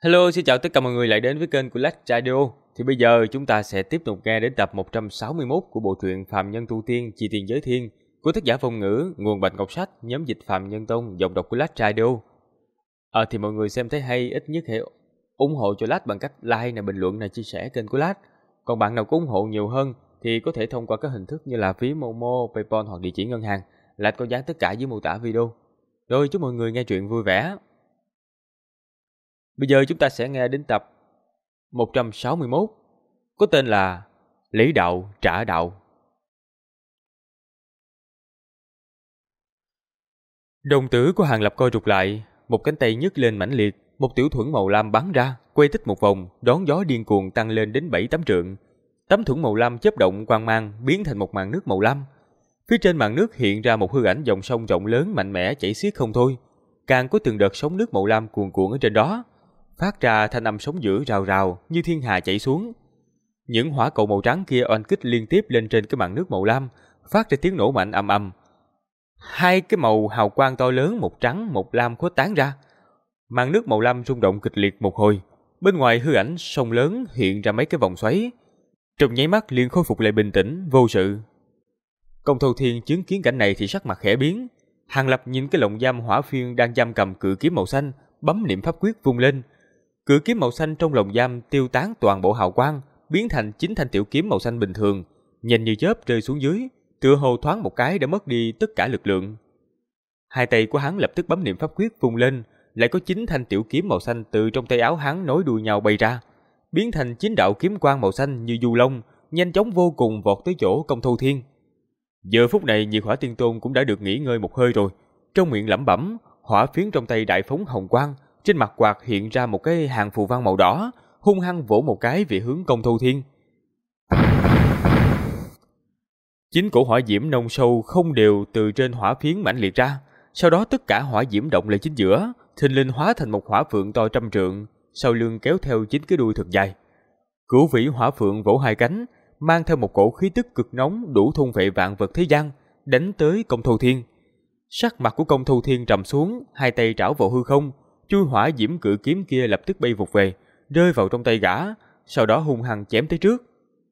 Hello, xin chào tất cả mọi người lại đến với kênh của Lách Radio. Thì bây giờ chúng ta sẽ tiếp tục nghe đến tập 161 của bộ truyện Phàm Nhân Tu Tiên Chi Tiền Giới Thiên của tác giả Phong Ngữ, nguồn Bạch Ngọc Sách, nhóm dịch Phàm Nhân Tông, giọng đọc của Lách Radio. Thì mọi người xem thấy hay, ít nhất hãy ủng hộ cho Lách bằng cách like này, bình luận này, chia sẻ kênh của Lách. Còn bạn nào có ủng hộ nhiều hơn thì có thể thông qua các hình thức như là phí Momo, PayPal hoặc địa chỉ ngân hàng. Lách có dán tất cả dưới mô tả video. Rồi chúc mọi người nghe truyện vui vẻ. Bây giờ chúng ta sẽ nghe đến tập 161 có tên là Lấy Đạo Trả Đạo. Đồng tử của Hàng Lập co rụt lại, một cánh tay nhấc lên mãnh liệt, một tiểu thuẫn màu lam bắn ra, quay tích một vòng, đón gió điên cuồng tăng lên đến 7-8 trượng. Tấm thuẫn màu lam chớp động quang mang, biến thành một màn nước màu lam. Phía trên màn nước hiện ra một hư ảnh dòng sông rộng lớn mạnh mẽ chảy xiết không thôi, càng có từng đợt sóng nước màu lam cuồn cuộn ở trên đó, phát ra thanh âm sóng dữ rào rào như thiên hà chảy xuống. Những hỏa cầu màu trắng kia oanh kích liên tiếp lên trên cái màn nước màu lam, phát ra tiếng nổ mạnh ầm ầm. Hai cái màu hào quang to lớn, một trắng một lam khuếch tán ra. Màn nước màu lam rung động kịch liệt một hồi, bên ngoài hư ảnh sông lớn hiện ra mấy cái vòng xoáy. Trong nháy mắt liền khôi phục lại bình tĩnh vô sự. Công Thâu Thiên chứng kiến cảnh này thì sắc mặt khẽ biến. Hàng Lập nhìn cái lồng giam hỏa phiên đang giam cầm cự kiếm màu xanh, bấm niệm pháp quyết vung lên. Cự kiếm màu xanh trong lồng giam tiêu tán toàn bộ hào quang, biến thành 9 thanh tiểu kiếm màu xanh bình thường, nhanh như chớp rơi xuống dưới, tựa hồ thoáng một cái đã mất đi tất cả lực lượng. Hai tay của hắn lập tức bấm niệm pháp quyết vung lên, lại có 9 thanh tiểu kiếm màu xanh từ trong tay áo hắn nối đuôi nhau bay ra, biến thành 9 đạo kiếm quang màu xanh như du long, nhanh chóng vô cùng vọt tới chỗ Công Thâu Thiên. Giờ phút này Nhiệt Hỏa Tiên Tôn cũng đã được nghỉ ngơi một hơi rồi, trong miệng lẩm bẩm, hỏa phiến trong tay đại phóng hồng quang, trên mặt quạt hiện ra một cái hàng phù văn màu đỏ, hung hăng vỗ một cái về hướng Công Thâu Thiên. 9 cổ hỏa diễm nông sâu không đều từ trên hỏa phiến mãnh liệt ra, sau đó tất cả hỏa diễm động lại chính giữa, thình lình hóa thành một hỏa phượng to trăm trượng, sau lưng kéo theo 9 cái đuôi thật dài. Cửu vĩ hỏa phượng vỗ hai cánh, mang theo một cổ khí tức cực nóng đủ thôn vệ vạn vật thế gian, đánh tới Công Thâu Thiên. Sắc mặt của Công Thâu Thiên trầm xuống, hai tay trảo vào hư không, chui hỏa diễm cự kiếm kia lập tức bay vụt về, rơi vào trong tay gã, sau đó hung hăng chém tới trước.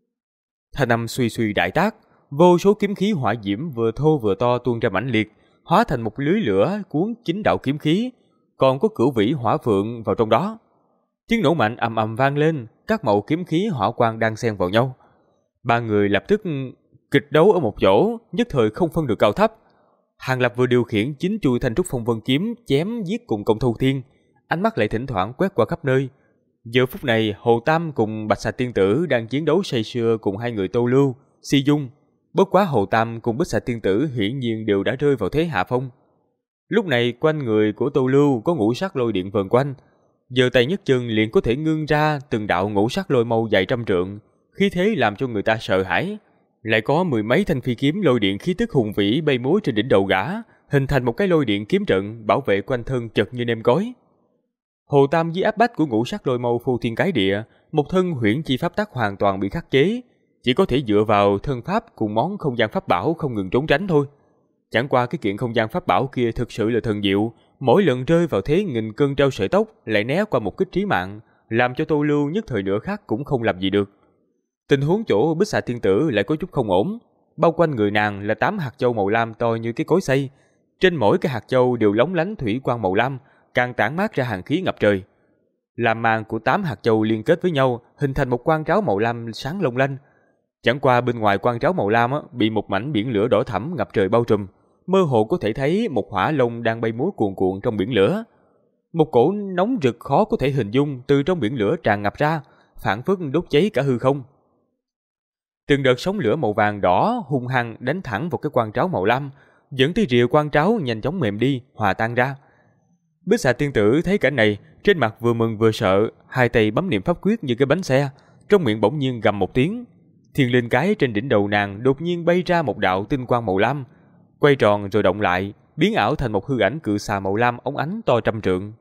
Thanh âm suy suy đại tác, vô số kiếm khí hỏa diễm vừa thô vừa to tuôn ra mãnh liệt, hóa thành một lưới lửa cuốn 9 đạo kiếm khí, còn có cửu vĩ hỏa phượng vào trong đó. Tiếng nổ mạnh ầm ầm vang lên, các màu kiếm khí hỏa quang đang xen vào nhau. Ba người lập tức kịch đấu ở một chỗ, nhất thời không phân được cao thấp. Hàng Lập vừa điều khiển 9 chuôi thanh trúc phong vân kiếm chém giết cùng Công Thâu Thiên, ánh mắt lại thỉnh thoảng quét qua khắp nơi. Giờ phút này Hồ Tam cùng Bạch Xà Tiên Tử đang chiến đấu say sưa cùng hai người Tô Lưu, Si Dung. Bất quá Hồ Tam cùng Bạch Xà Tiên Tử hiển nhiên đều đã rơi vào thế hạ phong. Lúc này quanh người của Tô Lưu có ngũ sắc lôi điện vần quanh, giơ tay nhấc chân liền có thể ngưng ra từng đạo ngũ sắc lôi mâu dài trăm trượng, khí thế làm cho người ta sợ hãi. Lại có mười mấy thanh phi kiếm lôi điện khí tức hùng vĩ bay múa trên đỉnh đầu gã, hình thành một cái lôi điện kiếm trận bảo vệ quanh thân chật như nêm gói. Hồ Tam dưới áp bách của ngũ sắc lôi mâu phô thiên cái địa, một thân huyễn chi pháp tắc hoàn toàn bị khắc chế, chỉ có thể dựa vào thân pháp cùng món không gian pháp bảo không ngừng trốn tránh thôi. Chẳng qua cái kiện không gian pháp bảo kia thực sự là thần diệu, mỗi lần rơi vào thế nghìn cân treo sợi tóc lại né qua một kích trí mạng, làm cho Tô Lưu nhất thời nửa khắc cũng không làm gì được. Tình huống chỗ Bích Xà Tiên Tử lại có chút không ổn, bao quanh người nàng là 8 hạt châu màu lam to như cái cối xay, trên mỗi cái hạt châu đều lóng lánh thủy quang màu lam, càng tản mát ra hàn khí ngập trời. Làm màn của 8 hạt châu liên kết với nhau, hình thành một quang tráo màu lam sáng long lanh. Chẳng qua bên ngoài quang tráo màu lam bị một mảnh biển lửa đỏ thẫm ngập trời bao trùm, mơ hồ có thể thấy một hỏa long đang bay múa cuồn cuộn trong biển lửa. Một cổ nóng rực khó có thể hình dung từ trong biển lửa tràn ngập ra, phảng phất đốt cháy cả hư không. Từng đợt sóng lửa màu vàng đỏ hung hăng đánh thẳng vào cái quang tráo màu lam, dẫn tới rìa quang tráo nhanh chóng mềm đi, hòa tan ra. Bích Xà Tiên Tử thấy cảnh này, trên mặt vừa mừng vừa sợ, hai tay bấm niệm pháp quyết như cái bánh xe, trong miệng bỗng nhiên gầm một tiếng. Thiên linh cái trên đỉnh đầu nàng đột nhiên bay ra một đạo tinh quang màu lam, quay tròn rồi động lại, biến ảo thành một hư ảnh cự xà màu lam óng ánh to trăm trượng.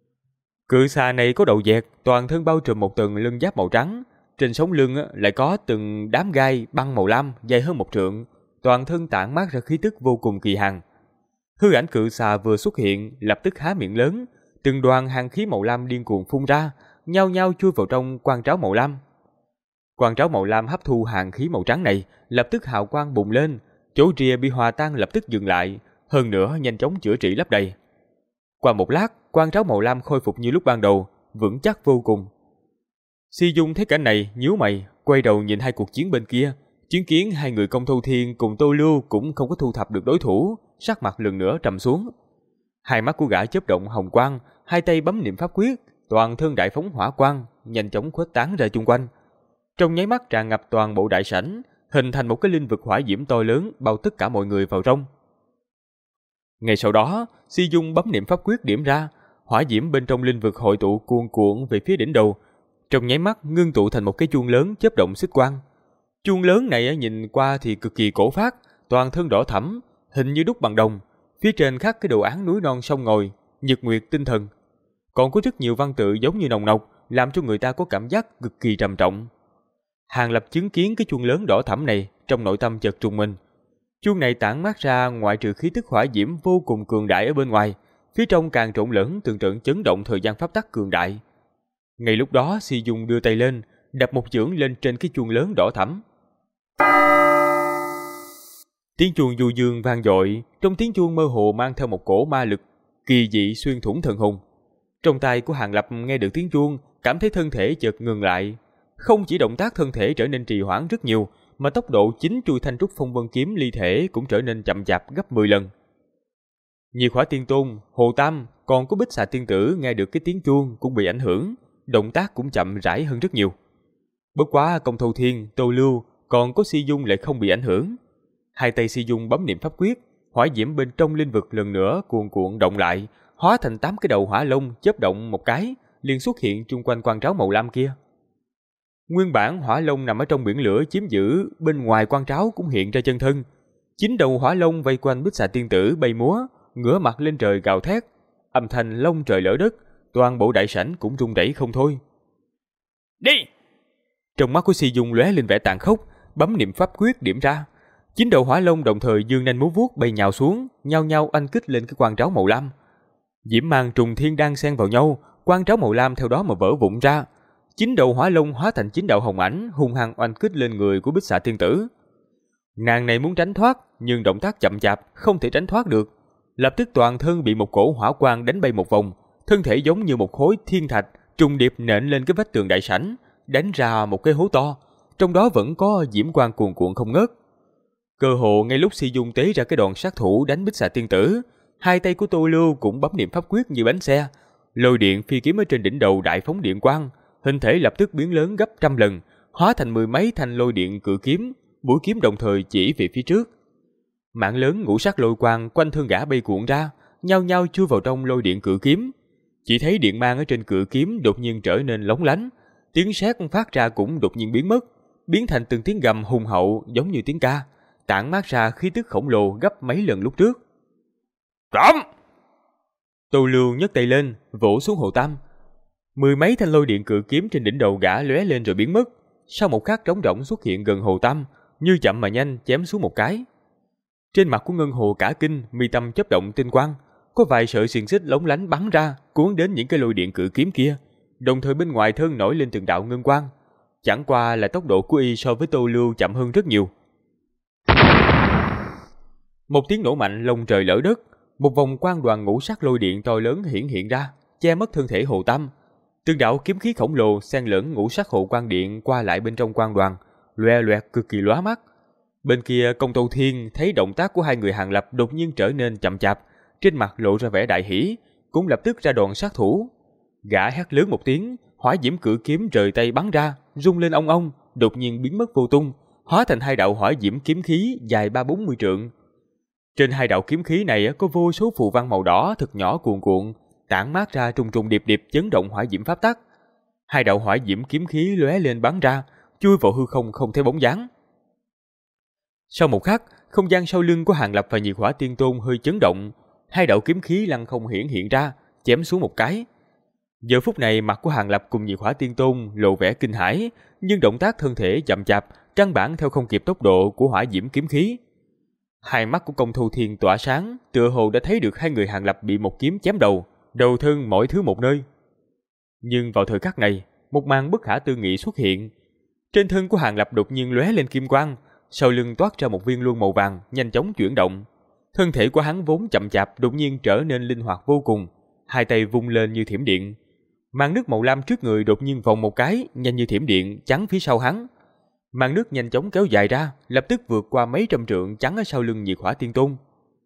Cự xà này có đầu dẹt, toàn thân bao trùm một tầng lân giáp màu trắng, trên sống lưng lại có từng đám gai băng màu lam dài hơn một trượng, toàn thân tản mát ra khí tức vô cùng kỳ hằng. Hư ảnh cự xà vừa xuất hiện, lập tức há miệng lớn, từng đoàn hàn khí màu lam điên cuồng phun ra, nhao nhao chui vào trong quan tráo màu lam. Quan tráo màu lam hấp thu hàn khí màu trắng này, lập tức hào quang bùng lên, chỗ rìa bị hòa tan lập tức dừng lại, hơn nữa nhanh chóng chữa trị lấp đầy. Qua một lát, quan tráo màu lam khôi phục như lúc ban đầu, vững chắc vô cùng. Si Dung thấy cảnh này, nhíu mày, quay đầu nhìn hai cuộc chiến bên kia, chứng kiến hai người Công Thâu Thiên cùng Tô Lưu cũng không có thu thập được đối thủ, sắc mặt lần nữa trầm xuống. Hai mắt của gã chớp động hồng quang, hai tay bấm niệm pháp quyết, toàn thân đại phóng hỏa quang, nhanh chóng khuếch tán ra chung quanh. Trong nháy mắt tràn ngập toàn bộ đại sảnh, hình thành một cái linh vực hỏa diễm to lớn bao tất cả mọi người vào trong. Ngay sau đó, Si Dung bấm niệm pháp quyết điểm ra, hỏa diễm bên trong linh vực hội tụ cuồn cuộn về phía đỉnh đầu, trong nháy mắt ngưng tụ thành một cái chuông lớn chớp động xích quang. Chuông lớn này nhìn qua thì cực kỳ cổ phác, toàn thân đỏ thẫm, hình như đúc bằng đồng, phía trên khắc cái đồ án núi non sông ngòi, nhật nguyệt tinh thần. Còn có rất nhiều văn tự giống như nồng nọc, làm cho người ta có cảm giác cực kỳ trầm trọng. Hàng Lập chứng kiến cái chuông lớn đỏ thẫm này, trong nội tâm chợt trùng mình. Chuông này tản mát ra ngoại trừ khí tức hỏa diễm vô cùng cường đại ở bên ngoài, phía trong càng trộn lẫn từng trận chấn động thời gian pháp tắc cường đại. Ngay lúc đó, Si Dung đưa tay lên, đập một chưởng lên trên cái chuông lớn đỏ thẫm. Tiếng chuông du dương vang dội, trong tiếng chuông mơ hồ mang theo một cổ ma lực kỳ dị xuyên thủng thần hồn. Trong tai của Hàng Lập nghe được tiếng chuông, cảm thấy thân thể chợt ngừng lại. Không chỉ động tác thân thể trở nên trì hoãn rất nhiều, mà tốc độ chính chui thanh trúc phong vân kiếm ly thể cũng trở nên chậm chạp gấp 10 lần. Nhiệt Hỏa Tiên Tôn, Hồ Tam, còn có Bích Xà Tiên Tử nghe được cái tiếng chuông cũng bị ảnh hưởng, động tác cũng chậm rãi hơn rất nhiều. Bất quá Công Thâu Thiên, Tô Lưu, còn có Si Dung lại không bị ảnh hưởng. Hai tay Si Dung bấm niệm pháp quyết, hỏa diễm bên trong linh vực lần nữa cuồn cuộn động lại, hóa thành 8 cái đầu hỏa long chớp động một cái, liền xuất hiện chung quanh quan tráo màu lam kia. Nguyên bản hỏa long nằm ở trong biển lửa chiếm giữ, bên ngoài quan tráo cũng hiện ra chân thân. 9 đầu hỏa long vây quanh Bích Xà Tiên Tử bay múa, ngửa mặt lên trời gào thét, âm thanh long trời lở đất, toàn bộ đại sảnh cũng rung rẩy không thôi. Đi! Trong mắt của Si Dung lóe lên vẻ tàn khốc, bấm niệm pháp quyết điểm ra. 9 đầu hỏa long đồng thời dương nanh múa vuốt bay nhào xuống, nhao nhao oanh kích lên cái quan tráo màu lam. Diễm mang trùng thiên đang xen vào nhau, quan tráo màu lam theo đó mà vỡ vụn ra. 9 đầu hỏa long hóa thành 9 đạo hồng ảnh, hung hăng oanh kích lên người của Bích Xà Tiên Tử. Nàng này muốn tránh thoát, nhưng động tác chậm chạp, không thể tránh thoát được. Lập tức toàn thân bị một cổ hỏa quang đánh bay một vòng, thân thể giống như một khối thiên thạch trùng điệp nện lên cái vách tường đại sảnh, đánh ra một cái hố to, trong đó vẫn có diễm quang cuồn cuộn không ngớt. Cơ hồ ngay lúc Si Dung tế ra cái đòn sát thủ đánh Bích Xà Tiên Tử, hai tay của Tô Lưu cũng bấm niệm pháp quyết như bánh xe, lôi điện phi kiếm ở trên đỉnh đầu đại phóng điện quang, hình thể lập tức biến lớn gấp trăm lần, hóa thành 10 mấy thanh lôi điện cự kiếm, mũi kiếm đồng thời chỉ về phía trước. Mảng lớn ngũ sắc lôi quang quanh thân gã bay cuộn ra, nhao nhao chui vào trong lôi điện cự kiếm. Chỉ thấy điện mang ở trên cự kiếm đột nhiên trở nên lóng lánh, tiếng sét phát ra cũng đột nhiên biến mất, biến thành từng tiếng gầm hùng hậu giống như tiếng ca, tản mát ra khí tức khổng lồ gấp mấy lần lúc trước. Trộm! Tô Lưu nhấc tay lên, vỗ xuống Hồ Tam. 10 mấy thanh lôi điện cự kiếm trên đỉnh đầu gã lóe lên rồi biến mất. Sau một khắc trống rỗng xuất hiện gần Hồ Tam, như chậm mà nhanh chém xuống một cái. Trên mặt của Ngân Hồ cả kinh, mi tâm chớp động tinh quang, có vài sợi xiềng xích lóng lánh bắn ra, cuốn đến những cái lôi điện cự kiếm kia, đồng thời bên ngoài thân nổi lên từng đạo ngân quang. Chẳng qua là tốc độ của y so với Tô Lưu chậm hơn rất nhiều. Một tiếng nổ mạnh lông trời lở đất, một vòng quang đoàn ngũ sắc lôi điện to lớn hiện ra, che mất thân thể Hồ Tam. Từng đạo kiếm khí khổng lồ xen lẫn ngũ sắc hộ quang điện qua lại bên trong quang đoàn, loè loẹt cực kỳ lóa mắt. Bên kia Công Tâu Thiên thấy động tác của hai người Hàng Lập đột nhiên trở nên chậm chạp, trên mặt lộ ra vẻ đại hỉ, cũng lập tức ra đòn sát thủ. Gã hét lớn một tiếng, hỏa diễm cự kiếm rời tay bắn ra, rung lên ong ong, đột nhiên biến mất vô tung, hóa thành hai đạo hỏa diễm kiếm khí dài 30-40 trượng. Trên hai đạo kiếm khí này có vô số phù văn màu đỏ thật nhỏ cuồn cuộn, tản mát ra trùng trùng điệp điệp chấn động hỏa diễm pháp tắc. Hai đạo hỏa diễm kiếm khí lóe lên bắn ra, chui vào hư không không thấy bóng dáng. Sau một khắc, không gian sau lưng của Hàng Lập và Nhiệt Hỏa Tiên Tôn hơi chấn động, hai đạo kiếm khí lăng không hiện ra, chém xuống một cái. Giờ phút này mặt của Hàng Lập cùng Nhiệt Hỏa Tiên Tôn lộ vẻ kinh hãi, nhưng động tác thân thể chậm chạp, căn bản theo không kịp tốc độ của hỏa diễm kiếm khí. Hai mắt của Công Thâu Thiên tỏa sáng, tựa hồ đã thấy được hai người Hàng Lập bị một kiếm chém đầu, đầu thân mọi thứ một nơi. Nhưng vào thời khắc này, một màn bất khả tư nghị xuất hiện. Trên thân của Hàng Lập đột nhiên lóe lên kim quang, sau lưng toát ra một viên luân màu vàng, nhanh chóng chuyển động. Thân thể của hắn vốn chậm chạp đột nhiên trở nên linh hoạt vô cùng, hai tay vung lên như thiểm điện. Màn nước màu lam trước người đột nhiên vòng một cái, nhanh như thiểm điện chắn phía sau hắn. Màn nước nhanh chóng kéo dài ra, lập tức vượt qua mấy trăm trượng chắn ở sau lưng Nhiệt Hỏa Tiên Tôn.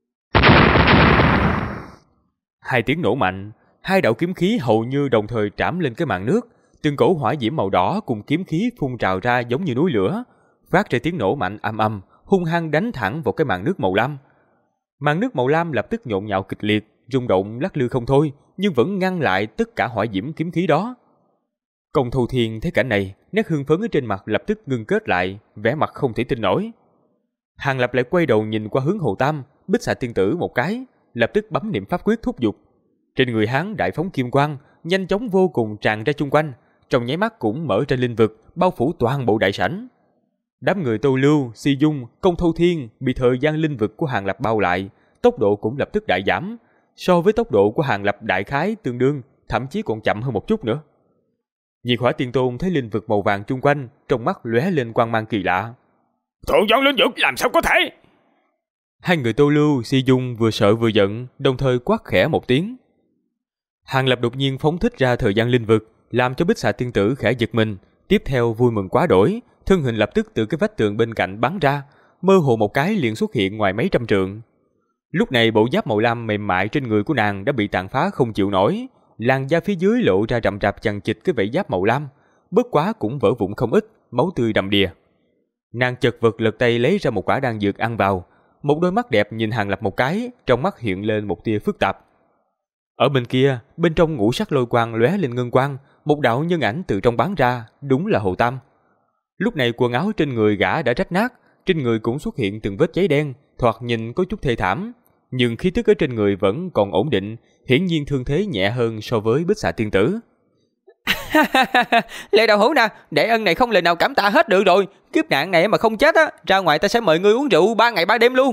Hai tiếng nổ mạnh, hai đạo kiếm khí hầu như đồng thời trảm lên cái màn nước, từng cổ hỏa diễm màu đỏ cùng kiếm khí phun trào ra giống như núi lửa, phát ra tiếng nổ mạnh ầm ầm, hung hăng đánh thẳng vào cái màn nước màu lam. Màn nước màu lam lập tức nhộn nhạo kịch liệt, rung động lắc lư không thôi, nhưng vẫn ngăn lại tất cả hỏa diễm kiếm khí đó. Công Thâu Thiên thấy cảnh này, nét hưng phấn ở trên mặt lập tức ngưng kết lại, vẻ mặt không thể tin nổi. Hàng Lập lại quay đầu nhìn qua hướng Hồ Tam, Bích Xà Tiên Tử một cái, lập tức bấm niệm pháp quyết thúc giục. Trên người hắn đại phóng kim quang, nhanh chóng vô cùng tràn ra chung quanh, trong nháy mắt cũng mở ra linh vực, bao phủ toàn bộ đại sảnh. Đám người Tô Lưu, Si Dung, Công Thâu Thiên bị thời gian linh vực của Hàng Lập bao lại, tốc độ cũng lập tức đại giảm, so với tốc độ của Hàng Lập đại khái tương đương, thậm chí còn chậm hơn một chút nữa. Nhiệt Hỏa Tiên Tôn thấy linh vực màu vàng chung quanh, trong mắt lóe lên quang mang kỳ lạ. Thượng dẫn linh vực làm sao có thể? Hai người Tô Lưu, Si Dung vừa sợ vừa giận, đồng thời quát khẽ một tiếng. Hàng Lập đột nhiên phóng thích ra thời gian linh vực, làm cho Bích Xà Tiên Tử khẽ giật mình, tiếp theo vui mừng quá đỗi, thân hình lập tức từ cái vách tường bên cạnh bắn ra, mơ hồ một cái liền xuất hiện ngoài mấy trăm trượng. Lúc này bộ giáp màu lam mềm mại trên người của nàng đã bị tàn phá không chịu nổi, làn da phía dưới lộ ra rậm rạp chằng chịt cái vảy giáp màu lam, bất quá cũng vỡ vụn không ít, máu tươi đầm đìa. Nàng chật vật lật tay lấy ra một quả đan dược ăn vào, một đôi mắt đẹp nhìn Hàng Lập một cái, trong mắt hiện lên một tia phức tạp. Ở bên kia, bên trong ngũ sắc lôi quang lóe lên ngân quang, một đạo nhân ảnh từ trong bắn ra, đúng là Hồ Tam. Lúc này quần áo trên người gã đã rách nát, trên người cũng xuất hiện từng vết cháy đen, thoạt nhìn có chút thê thảm, nhưng khí tức ở trên người vẫn còn ổn định, hiển nhiên thương thế nhẹ hơn so với Bích Xà Tiên Tử. Lệ Đạo Hữu nè, đệ ân này không lời nào cảm tạ hết được rồi, kiếp nạn này mà không chết á, ra ngoài ta sẽ mời ngươi uống rượu 3 ngày 3 đêm luôn.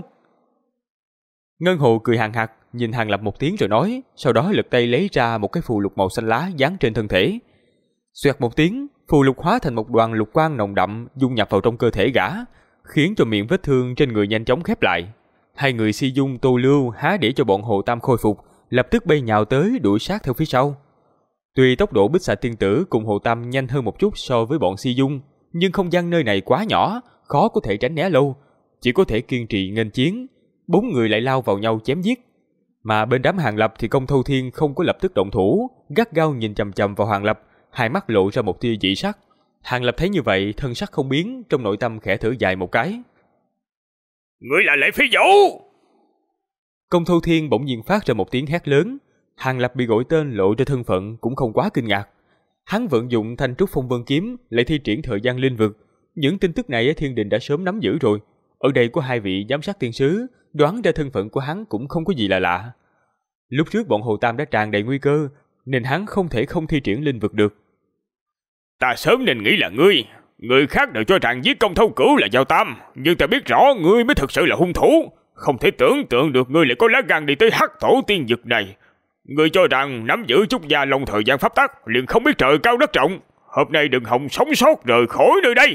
Ngân Hồ cười hàn hạc, nhìn Hàng Lập một tiếng rồi nói, sau đó lật tay lấy ra một cái phù lục màu xanh lá dán trên thân thể. Xoẹt một tiếng, phù lục hóa thành một đoàn lục quang nồng đậm dung nhập vào trong cơ thể gã, khiến cho miệng vết thương trên người nhanh chóng khép lại. Hai người Si Dung, Tô Lưu há để cho bọn Hồ Tam khôi phục, lập tức bay nhào tới đuổi sát theo phía sau. Tuy tốc độ Bích Xà Tiên Tử cùng Hồ Tam nhanh hơn một chút so với bọn Si Dung, nhưng không gian nơi này quá nhỏ, khó có thể tránh né lâu, chỉ có thể kiên trì nghênh chiến. Bốn người lại lao vào nhau chém giết. Mà bên đám Hàng Lập thì Công Thâu Thiên không có lập tức động thủ, gắt gao nhìn chằm chằm vào Hàng Lập, hai mắt lộ ra một tia dị sắc. Hàng Lập thấy như vậy, thân sắc không biến, trong nội tâm khẽ thở dài một cái. Ngươi là Lệ Phi Vũ! Công Thâu Thiên bỗng nhiên phát ra một tiếng hét lớn. Hàng Lập bị gọi tên lộ ra thân phận cũng không quá kinh ngạc. Hắn vận dụng Thanh Trúc Phong Vân Kiếm, lại thi triển thời gian linh vực. Những tin tức này ở Thiên Đình đã sớm nắm giữ rồi. Ở đây có hai vị giám sát tiên sứ, đoán ra thân phận của hắn cũng không có gì là lạ. Lúc trước bọn Hồ Tam đã tràn đầy nguy cơ, nên hắn không thể không thi triển linh vực được. Ta sớm nên nghĩ là ngươi. Người khác đều cho rằng giết Công Thâu Cửu là Giao Tam, nhưng ta biết rõ ngươi mới thực sự là hung thủ. Không thể tưởng tượng được ngươi lại có lá gan đi tới Hắc Tổ Tiên Vực này. Ngươi cho rằng nắm giữ chút gia long thời gian pháp tắc liền không biết trời cao đất rộng. Hôm nay đừng hòng sống sót rời khỏi nơi đây.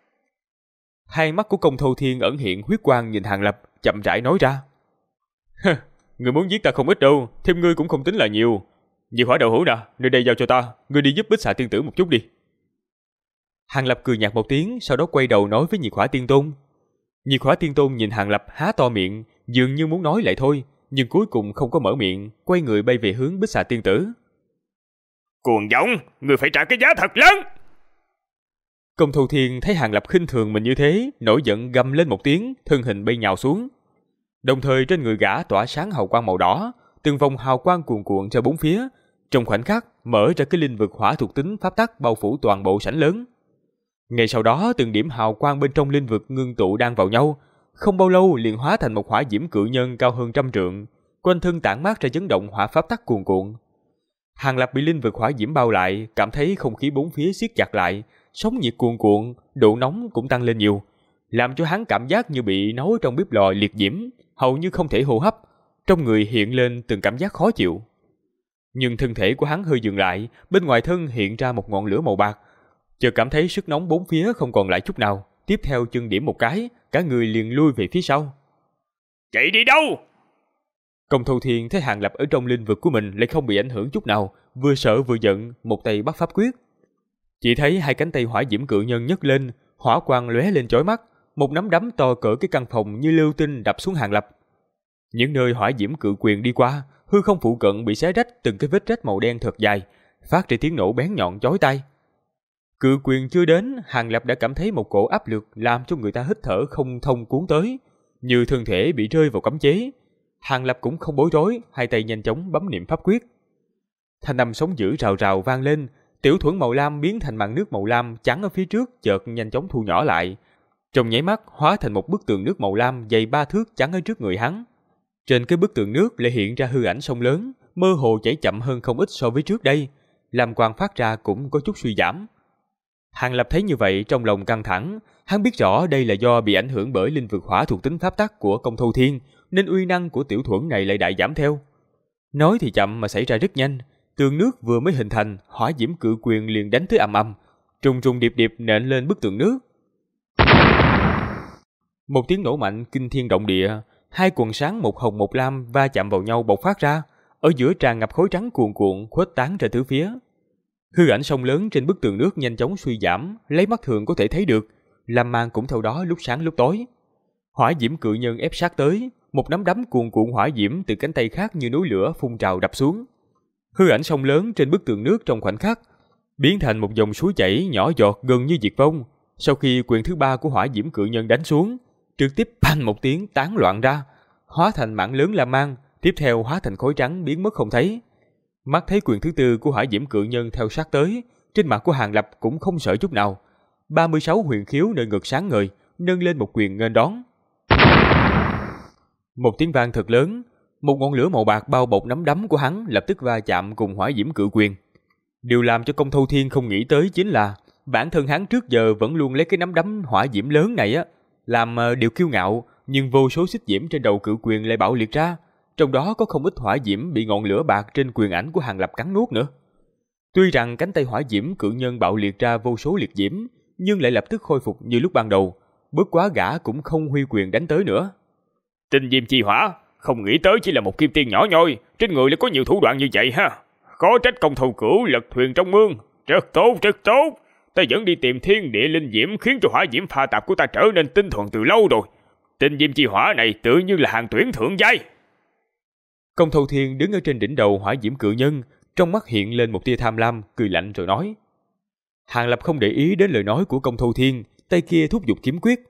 Hai mắt của Công Thâu Thiên ẩn hiện huyết quang nhìn Hàng Lập, chậm rãi nói ra. Người muốn giết ta không ít đâu, thêm ngươi cũng không tính là nhiều. Nhiệt Hỏa Đạo Hữu nè, nơi đây giao cho ta, ngươi đi giúp Bích Xà Tiên Tử một chút đi. Hàng Lập cười nhạt một tiếng, sau đó quay đầu nói với Nhiệt Hỏa Tiên Tôn. Nhiệt Hỏa Tiên Tôn nhìn Hàng Lập há to miệng, dường như muốn nói lại thôi, nhưng cuối cùng không có mở miệng, quay người bay về hướng Bích Xà Tiên Tử. Cuồng vọng, ngươi phải trả cái giá thật lớn. Công Thâu Thiên thấy Hàng Lập khinh thường mình như thế, nổi giận gầm lên một tiếng, thân hình bay nhào xuống. Đồng thời trên người gã tỏa sáng hào quang màu đỏ, từng vòng hào quang cuồn cuộn ra bốn phía, trong khoảnh khắc mở ra cái linh vực hỏa thuộc tính pháp tắc bao phủ toàn bộ sảnh lớn. Ngay sau đó từng điểm hào quang bên trong linh vực ngưng tụ đan vào nhau, không bao lâu liền hóa thành một hỏa diễm cự nhân cao hơn 100 trượng, quanh thân tản mát ra chấn động hỏa pháp tắc cuồn cuộn. Hàng Lập bị linh vực hỏa diễm bao lại, cảm thấy không khí bốn phía siết chặt lại, sóng nhiệt cuồn cuộn, độ nóng cũng tăng lên nhiều, làm cho hắn cảm giác như bị nấu trong bếp lò liệt diễm, hầu như không thể hô hấp, trong người hiện lên từng cảm giác khó chịu. Nhưng thân thể của hắn hơi dừng lại, bên ngoài thân hiện ra một ngọn lửa màu bạc. Chợt cảm thấy sức nóng bốn phía không còn lại chút nào, tiếp theo chân điểm một cái, cả người liền lui về phía sau. Chạy đi đâu? Công Thâu Thiên thấy Hàng Lập ở trong linh vực của mình lại không bị ảnh hưởng chút nào, vừa sợ vừa giận, một tay bắt pháp quyết. Chỉ thấy hai cánh tay hỏa diễm cự nhân nhấc lên, hỏa quang lóe lên chói mắt, một nắm đấm to cỡ cái căn phòng như lưu tinh đập xuống Hàng Lập. Những nơi hỏa diễm cự quyền đi qua, hư không phụ cận bị xé rách từng cái vết rách màu đen thật dài, phát ra tiếng nổ bén nhọn chói tai. Cự quyền chưa đến, Hàng Lập đã cảm thấy một cổ áp lực làm cho người ta hít thở không thông cuốn tới, như thân thể bị rơi vào cấm chế. Hàng Lập cũng không bối rối, hai tay nhanh chóng bấm niệm pháp quyết. Thanh âm sóng dữ rào rào vang lên, tiểu thuẫn màu lam biến thành màn nước màu lam trắng ở phía trước chợt nhanh chóng thu nhỏ lại, trong nháy mắt hóa thành một bức tường nước màu lam dày 3 thước chắn ở trước người hắn. Trên cái bức tường nước lại hiện ra hư ảnh sông lớn, mơ hồ chảy chậm hơn không ít so với trước đây, làm quang phát ra cũng có chút suy giảm. Hàng Lập thấy như vậy trong lòng căng thẳng, hắn biết rõ đây là do bị ảnh hưởng bởi linh vực hỏa thuộc tính pháp tắc của Công Thâu Thiên, nên uy năng của tiểu thuẫn này lại đại giảm theo. Nói thì chậm mà xảy ra rất nhanh, tường nước vừa mới hình thành, hỏa diễm cự quyền liền đánh tới ầm ầm, trùng trùng điệp điệp nện lên bức tường nước. Một tiếng nổ mạnh kinh thiên động địa, hai quần sáng một hồng một lam va chạm vào nhau bộc phát ra, ở giữa tràn ngập khói trắng cuồn cuộn khuếch tán ra tứ phía. Hư ảnh sông lớn trên bức tường nước nhanh chóng suy giảm, lấy mắt thường có thể thấy được, làm màn cũng theo đó lúc sáng lúc tối. Hỏa diễm cự nhân ép sát tới, một nắm đấm cuồn cuộn hỏa diễm từ cánh tay khác như núi lửa phun trào đập xuống. Hư ảnh sông lớn trên bức tường nước trong khoảnh khắc biến thành một dòng suối chảy nhỏ giọt gần như diệt vong. Sau khi quyền thứ ba của hỏa diễm cự nhân đánh xuống, trực tiếp phanh một tiếng tán loạn ra, hóa thành mảng lớn la mang, tiếp theo hóa thành khói trắng biến mất không thấy. Mắt thấy quyền thứ tư của hỏa diễm cự nhân theo sát tới, trên mặt của Hàng Lập cũng không sợ chút nào. 36 huyền khiếu nơi ngực sáng ngời, nâng lên một quyền nghênh đón. Một tiếng vang thật lớn, một ngọn lửa màu bạc bao bọc nắm đấm của hắn lập tức va chạm cùng hỏa diễm cự quyền. Điều làm cho Công Thâu Thiên không nghĩ tới chính là bản thân hắn trước giờ vẫn luôn lấy cái nắm đấm hỏa diễm lớn này làm điều kiêu ngạo, nhưng vô số xích diễm trên đầu cự quyền lại bạo liệt ra, trong đó có không ít hỏa diễm bị ngọn lửa bạc trên quyền ảnh của Hàng Lập cắn nuốt nữa. Tuy rằng cánh tay hỏa diễm cự nhân bạo liệt ra vô số liệt diễm, nhưng lại lập tức khôi phục như lúc ban đầu, bất quá gã cũng không huy quyền đánh tới nữa. Tinh diêm chi hỏa, không nghĩ tới chỉ là một kim tiên nhỏ nhoi, trên người lại có nhiều thủ đoạn như vậy ha. Khó trách Công Thâu Cửu lật thuyền trong mương, rất tốt rất tốt. Ta vẫn đi tìm thiên địa linh diễm khiến cho hỏa diễm pha tạp của ta trở nên tinh thuần từ lâu rồi. Tinh diêm chi hỏa này tự như là hàng tuyển thượng giai. Công Thâu Thiên đứng ở trên đỉnh đầu hỏa diễm cự nhân, trong mắt hiện lên một tia tham lam, cười lạnh rồi nói. Hàng Lập không để ý đến lời nói của Công Thâu Thiên, tay kia thúc giục kiếm quyết.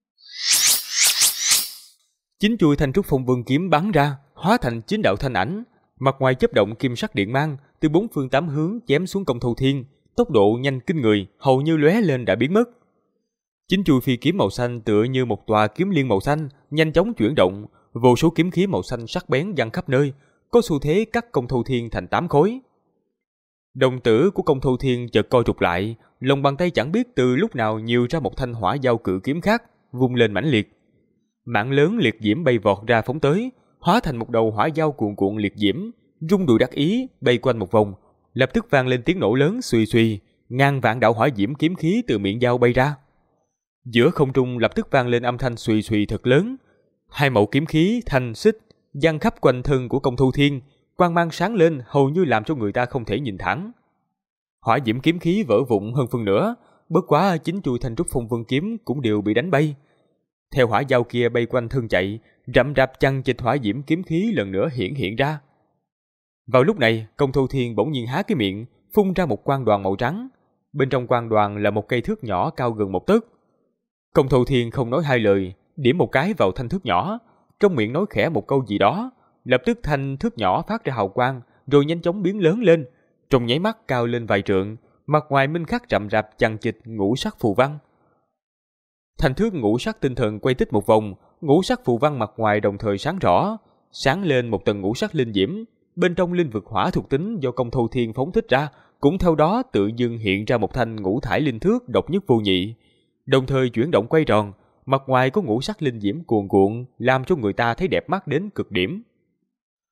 9 chuôi thanh trúc phong vân kiếm bắn ra, hóa thành 9 đạo thanh ảnh, mặt ngoài chớp động kim sắc điện mang, từ 4 phương 8 hướng chém xuống Công Thâu Thiên, tốc độ nhanh kinh người, hầu như lóe lên đã biến mất. 9 chuôi phi kiếm màu xanh tựa như một tòa kiếm liên màu xanh, nhanh chóng chuyển động, vô số kiếm khí màu xanh sắc bén văng khắp nơi, có xu thế cắt Công Thâu Thiên thành 8 khối. Đồng tử của Công Thâu Thiên chợt co rụt lại, lòng bàn tay chẳng biết từ lúc nào nhiều ra một thanh hỏa dao cự kiếm khác, vung lên mãnh liệt. Mảng lớn liệt diễm bay vọt ra phóng tới, hóa thành một đầu hỏa dao cuồn cuộn liệt diễm, rung đùi đắc ý bay quanh một vòng, lập tức vang lên tiếng nổ lớn suy suy, ngàn vạn đạo hỏa diễm kiếm khí từ miệng dao bay ra. Giữa không trung lập tức vang lên âm thanh suy suy thật lớn, hai mẩu kiếm khí thanh xích giăng khắp quanh thân của Công Thâu Thiên, quang mang sáng lên hầu như làm cho người ta không thể nhìn thẳng. Hỏa diễm kiếm khí vỡ vụn hơn phân nửa, bất quá 9 chuôi thanh trúc phong vân kiếm cũng đều bị đánh bay. Theo hỏa dao kia bay quanh thân chạy, rậm rạp chằng chịt hỏa diễm kiếm khí lần nữa hiện ra. Vào lúc này, Công Thâu Thiên bỗng nhiên há cái miệng, phun ra một quang đoàn màu trắng. Bên trong quang đoàn là một cây thước nhỏ cao gần 1 tấc. Công Thâu Thiên không nói hai lời, điểm một cái vào thanh thước nhỏ, trong miệng nói khẽ một câu gì đó, lập tức thanh thước nhỏ phát ra hào quang, rồi nhanh chóng biến lớn lên, trong nháy mắt cao lên vài trượng, mặt ngoài minh khắc rậm rạp chằng chịt ngũ sắc phù văn. Thanh thước ngũ sắc tinh thần quay tích một vòng, ngũ sắc phù văn mặt ngoài đồng thời sáng rõ, sáng lên một tầng ngũ sắc linh diễm, bên trong linh vực hỏa thuộc tính do Công Thâu Thiên phóng thích ra, cũng theo đó tự dưng hiện ra một thanh ngũ thải linh thước độc nhất vô nhị, đồng thời chuyển động quay tròn, mặt ngoài có ngũ sắc linh diễm cuồn cuộn, làm cho người ta thấy đẹp mắt đến cực điểm.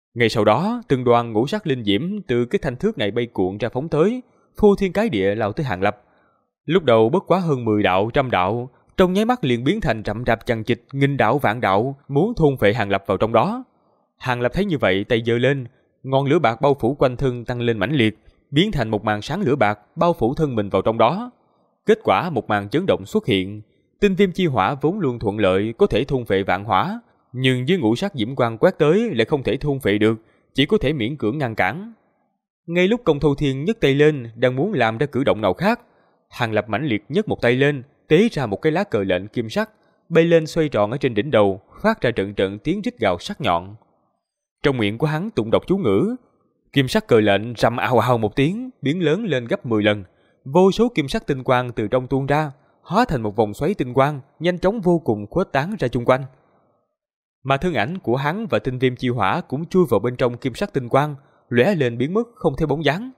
Ngay sau đó, từng đoàn ngũ sắc linh diễm từ cái thanh thước này bay cuộn ra phóng tới, phô thiên cái địa lao tới Hàng Lập. Lúc đầu bất quá hơn 10 đạo, trăm đạo, trong nháy mắt liền biến thành rậm rạp chằng chịt, nghìn đạo vạn đạo, muốn thôn phệ Hàng Lập vào trong đó. Hàng Lập thấy như vậy, tay giơ lên, ngọn lửa bạc bao phủ quanh thân tăng lên mãnh liệt, biến thành một màn sáng lửa bạc bao phủ thân mình vào trong đó. Kết quả một màn chấn động xuất hiện, tinh viêm chi hỏa vốn luôn thuận lợi có thể thôn phệ vạn hỏa, nhưng dưới ngũ sắc diễm quang quét tới lại không thể thôn phệ được, chỉ có thể miễn cưỡng ngăn cản. Ngay lúc Công Thâu Thiên nhấc tay lên, đang muốn làm ra cử động nào khác, Hàng Lập mãnh liệt nhấc một tay lên, tế ra một cái lá cờ lệnh kim sắc, bay lên xoay tròn ở trên đỉnh đầu, phát ra trận trận tiếng rít gào sắc nhọn. Trong miệng của hắn tụng đọc chú ngữ, kim sắc cờ lệnh rầm ào ào một tiếng, biến lớn lên gấp 10 lần, vô số kim sắc tinh quang từ trong tuôn ra, hóa thành một vòng xoáy tinh quang, nhanh chóng vô cùng khuếch tán ra chung quanh. Mà thân ảnh của hắn và tinh viêm chi hỏa cũng chui vào bên trong kim sắc tinh quang, lóe lên biến mất không thấy bóng dáng.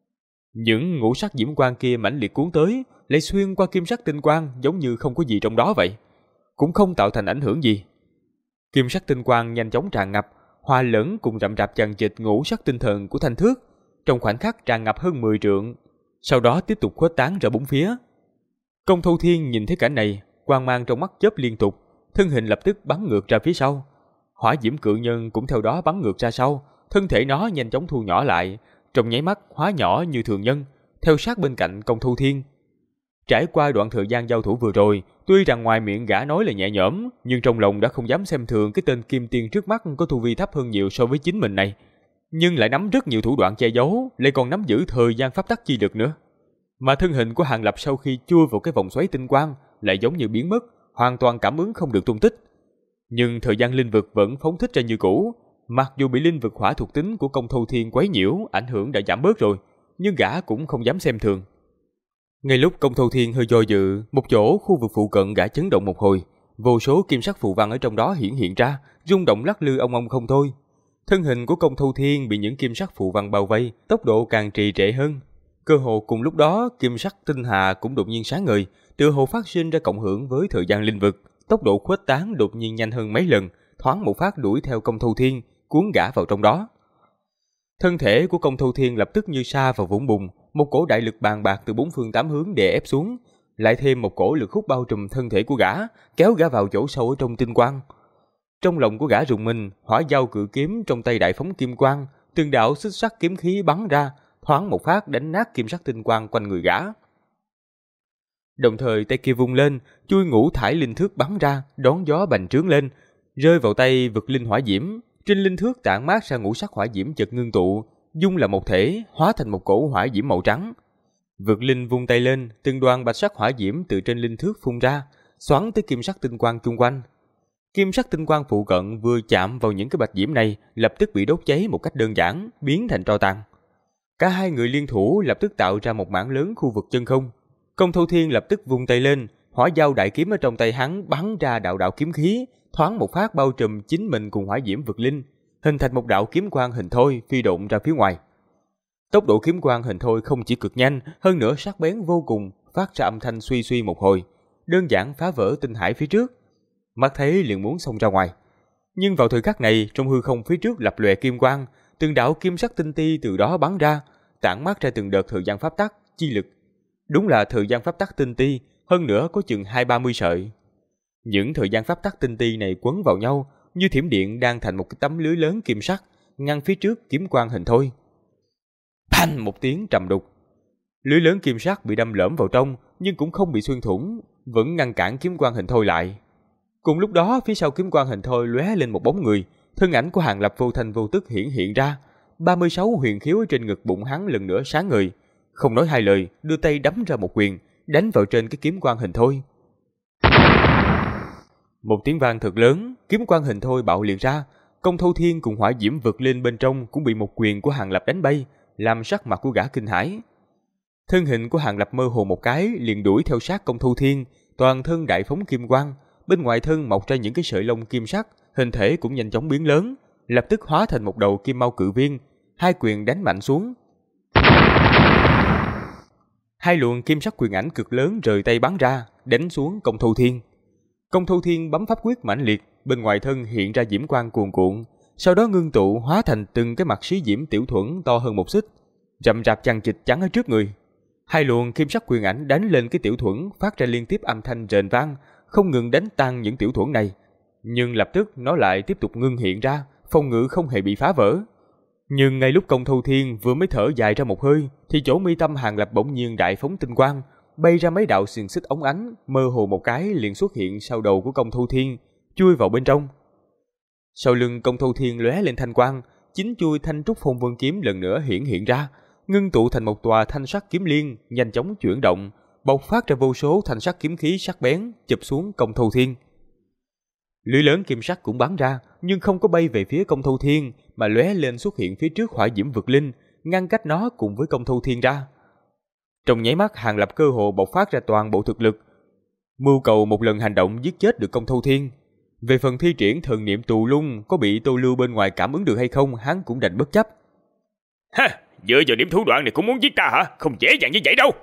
Những ngũ sắc diễm quang kia mãnh liệt cuốn tới, lại xuyên qua kim sắc tinh quang giống như không có gì trong đó vậy, cũng không tạo thành ảnh hưởng gì. Kim sắc tinh quang nhanh chóng tràn ngập, hòa lẫn cùng rậm rạp chằng chịt ngũ sắc tinh thần của thanh thước, trong khoảnh khắc tràn ngập hơn 10 trượng, sau đó tiếp tục khuếch tán ra bốn phía. Công Thâu Thiên nhìn thấy cảnh này, quang mang trong mắt chớp liên tục, thân hình lập tức bắn ngược ra phía sau. Hỏa diễm cự nhân cũng theo đó bắn ngược ra sau, thân thể nó nhanh chóng thu nhỏ lại, trong nháy mắt hóa nhỏ như thường nhân, theo sát bên cạnh Công Thâu Thiên. Trải qua đoạn thời gian giao thủ vừa rồi, tuy rằng ngoài miệng gã nói là nhẹ nhõm, nhưng trong lòng đã không dám xem thường cái tên Kim Tiên trước mắt có tu vi thấp hơn nhiều so với chính mình này, nhưng lại nắm rất nhiều thủ đoạn che giấu, lại còn nắm giữ thời gian pháp tắc chi lực nữa. Mà thân hình của Hàng Lập sau khi chui vào cái vòng xoáy tinh quang lại giống như biến mất, hoàn toàn cảm ứng không được tung tích. Nhưng thời gian linh vực vẫn phóng thích ra như cũ, mặc dù bị linh vực hỏa thuộc tính của Công Thâu Thiên quấy nhiễu, ảnh hưởng đã giảm bớt rồi, nhưng gã cũng không dám xem thường. Ngay lúc Công Thâu Thiên hơi do dự, một chỗ khu vực phụ cận gã chấn động một hồi, vô số kim sắc phù văn ở trong đó hiển hiện ra, rung động lắc lư ong ong không thôi. Thân hình của Công Thâu Thiên bị những kim sắc phù văn bao vây, tốc độ càng trì trệ hơn. Cơ hồ cùng lúc đó, kim sắc tinh hà cũng đột nhiên sáng ngời, tựa hồ phát sinh ra cộng hưởng với thời gian linh vực, tốc độ khuếch tán đột nhiên nhanh hơn mấy lần, thoáng một phát đuổi theo Công Thâu Thiên, cuốn gã vào trong đó. Thân thể của Công Thâu Thiên lập tức như sa vào vũng bùn, một cổ đại lực bàn bạc từ bốn phương tám hướng đè ép xuống, lại thêm một cổ lực hút bao trùm thân thể của gã, kéo gã vào chỗ sâu ở trong tinh quang. Trong lòng của gã rùng mình, hỏa dao cự kiếm trong tay đại phóng kim quang, từng đạo xích sắc kiếm khí bắn ra, thoáng một phát đánh nát kim sắc tinh quang quanh người gã. Đồng thời tay kia vung lên, chui ngũ thải linh thước bắn ra, đón gió bành trướng lên, rơi vào tay vực linh hỏa diễm. Trên linh thước tản mát ra ngũ sắc hỏa diễm chợt ngưng tụ, dung là một thể, hóa thành một cổ hỏa diễm màu trắng. Vực linh vung tay lên, từng đoàn bạch sắc hỏa diễm từ trên linh thước phun ra, xoắn tới kim sắc tinh quang chung quanh. Kim sắc tinh quang phụ cận vừa chạm vào những cái bạch diễm này, lập tức bị đốt cháy một cách đơn giản, biến thành tro tàn. Cả hai người liên thủ lập tức tạo ra một mảng lớn khu vực chân không. Công Thâu Thiên lập tức vung tay lên, hỏa dao đại kiếm ở trong tay hắn bắn ra đạo đạo kiếm khí, thoáng một phát bao trùm chính mình cùng hỏa diễm vực linh, hình thành một đạo kiếm quang hình thoi phi độn ra phía ngoài. Tốc độ kiếm quang hình thoi không chỉ cực nhanh, hơn nữa sắc bén vô cùng, phát ra âm thanh suy suy một hồi, đơn giản phá vỡ tinh hải phía trước. Mắt thấy liền muốn xông ra ngoài, nhưng vào thời khắc này, trong hư không phía trước lập lòe kim quang, từng đạo kim sắc tinh ti từ đó bắn ra, tản mát ra từng đợt thời gian pháp tắc chi lực. Đúng là thời gian pháp tắc tinh ti, hơn nữa có chừng 20-30 sợi. Những thời gian pháp tắc tinh ti này quấn vào nhau, như thiểm điện đang thành một cái tấm lưới lớn kim sắc, ngăn phía trước kiếm quang hình thoi. Phanh một tiếng trầm đục. Lưới lớn kim sắc bị đâm lởm vào trong, nhưng cũng không bị xuyên thủng, vẫn ngăn cản kiếm quang hình thoi lại. Cùng lúc đó, phía sau kiếm quang hình thoi lóe lên một bóng người, thân ảnh của Hàng Lập vô thanh vô tức hiện ra. 36 huyền khiếu ở trên ngực bụng hắn lần nữa sáng ngời, không nói hai lời, đưa tay đấm ra một quyền, đánh vào trên cái kiếm quang hình thoi. Một tiếng vang thật lớn, kiếm quang hình thoi bạo liệt ra, Công Thâu Thiên cùng hỏa diễm vực lên bên trong cũng bị một quyền của Hàng Lập đánh bay, làm sắc mặt của gã kinh hãi. Thân hình của Hàng Lập mơ hồ một cái, liền đuổi theo sát Công Thâu Thiên, toàn thân đại phóng kim quang, bên ngoài thân mọc ra những cái sợi lông kim sắc, hình thể cũng nhanh chóng biến lớn, lập tức hóa thành một đầu kim mao cự viên, hai quyền đánh mạnh xuống. Hai luồng kim sắc quyền ảnh cực lớn rời tay bắn ra, đánh xuống Công Thâu Thiên. Công Thâu Thiên bấm pháp quyết mãnh liệt, bên ngoài thân hiện ra diễm quang cuồn cuộn, sau đó ngưng tụ hóa thành từng cái mặt xí diễm tiểu thuẫn to hơn một xích, rậm rạp chằng chịt chắn ở trước người. Hai luồng kim sắc quyền ảnh đánh lên cái tiểu thuẫn, phát ra liên tiếp âm thanh rền vang, không ngừng đánh tan những tiểu thuẫn này. Nhưng lập tức nó lại tiếp tục ngưng hiện ra, phòng ngự không hề bị phá vỡ. Nhưng ngay lúc Công Thâu Thiên vừa mới thở dài ra một hơi, thì chỗ mi tâm Hàng Lập bỗng nhiên đại phóng tinh quang, bay ra mấy đạo xiềng xích óng ánh, mơ hồ một cái liền xuất hiện sau đầu của Công Thâu Thiên, chui vào bên trong. Sau lưng Công Thâu Thiên lóe lên thanh quang, chính chuôi thanh trúc phong vân kiếm lần nữa hiện ra, ngưng tụ thành một tòa thanh sắc kiếm liên, nhanh chóng chuyển động, bộc phát ra vô số thanh sắc kiếm khí sắc bén chụp xuống Công Thâu Thiên. Lưỡi lớn kim sắc cũng bắn ra, nhưng không có bay về phía Công Thâu Thiên, mà lóe lên xuất hiện phía trước hỏa diễm vực linh, ngăn cách nó cùng với Công Thâu Thiên ra. Trong nháy mắt, Hàng Lập cơ hồ bộc phát ra toàn bộ thực lực, mưu cầu một lần hành động giết chết được Công Thâu Thiên. Về phần thi triển thần niệm tù lung có bị Tô Lưu bên ngoài cảm ứng được hay không, hắn cũng đành bất chấp. Ha, dựa vào điểm thủ đoạn này cũng muốn giết ta hả? Không dễ dàng như vậy đâu.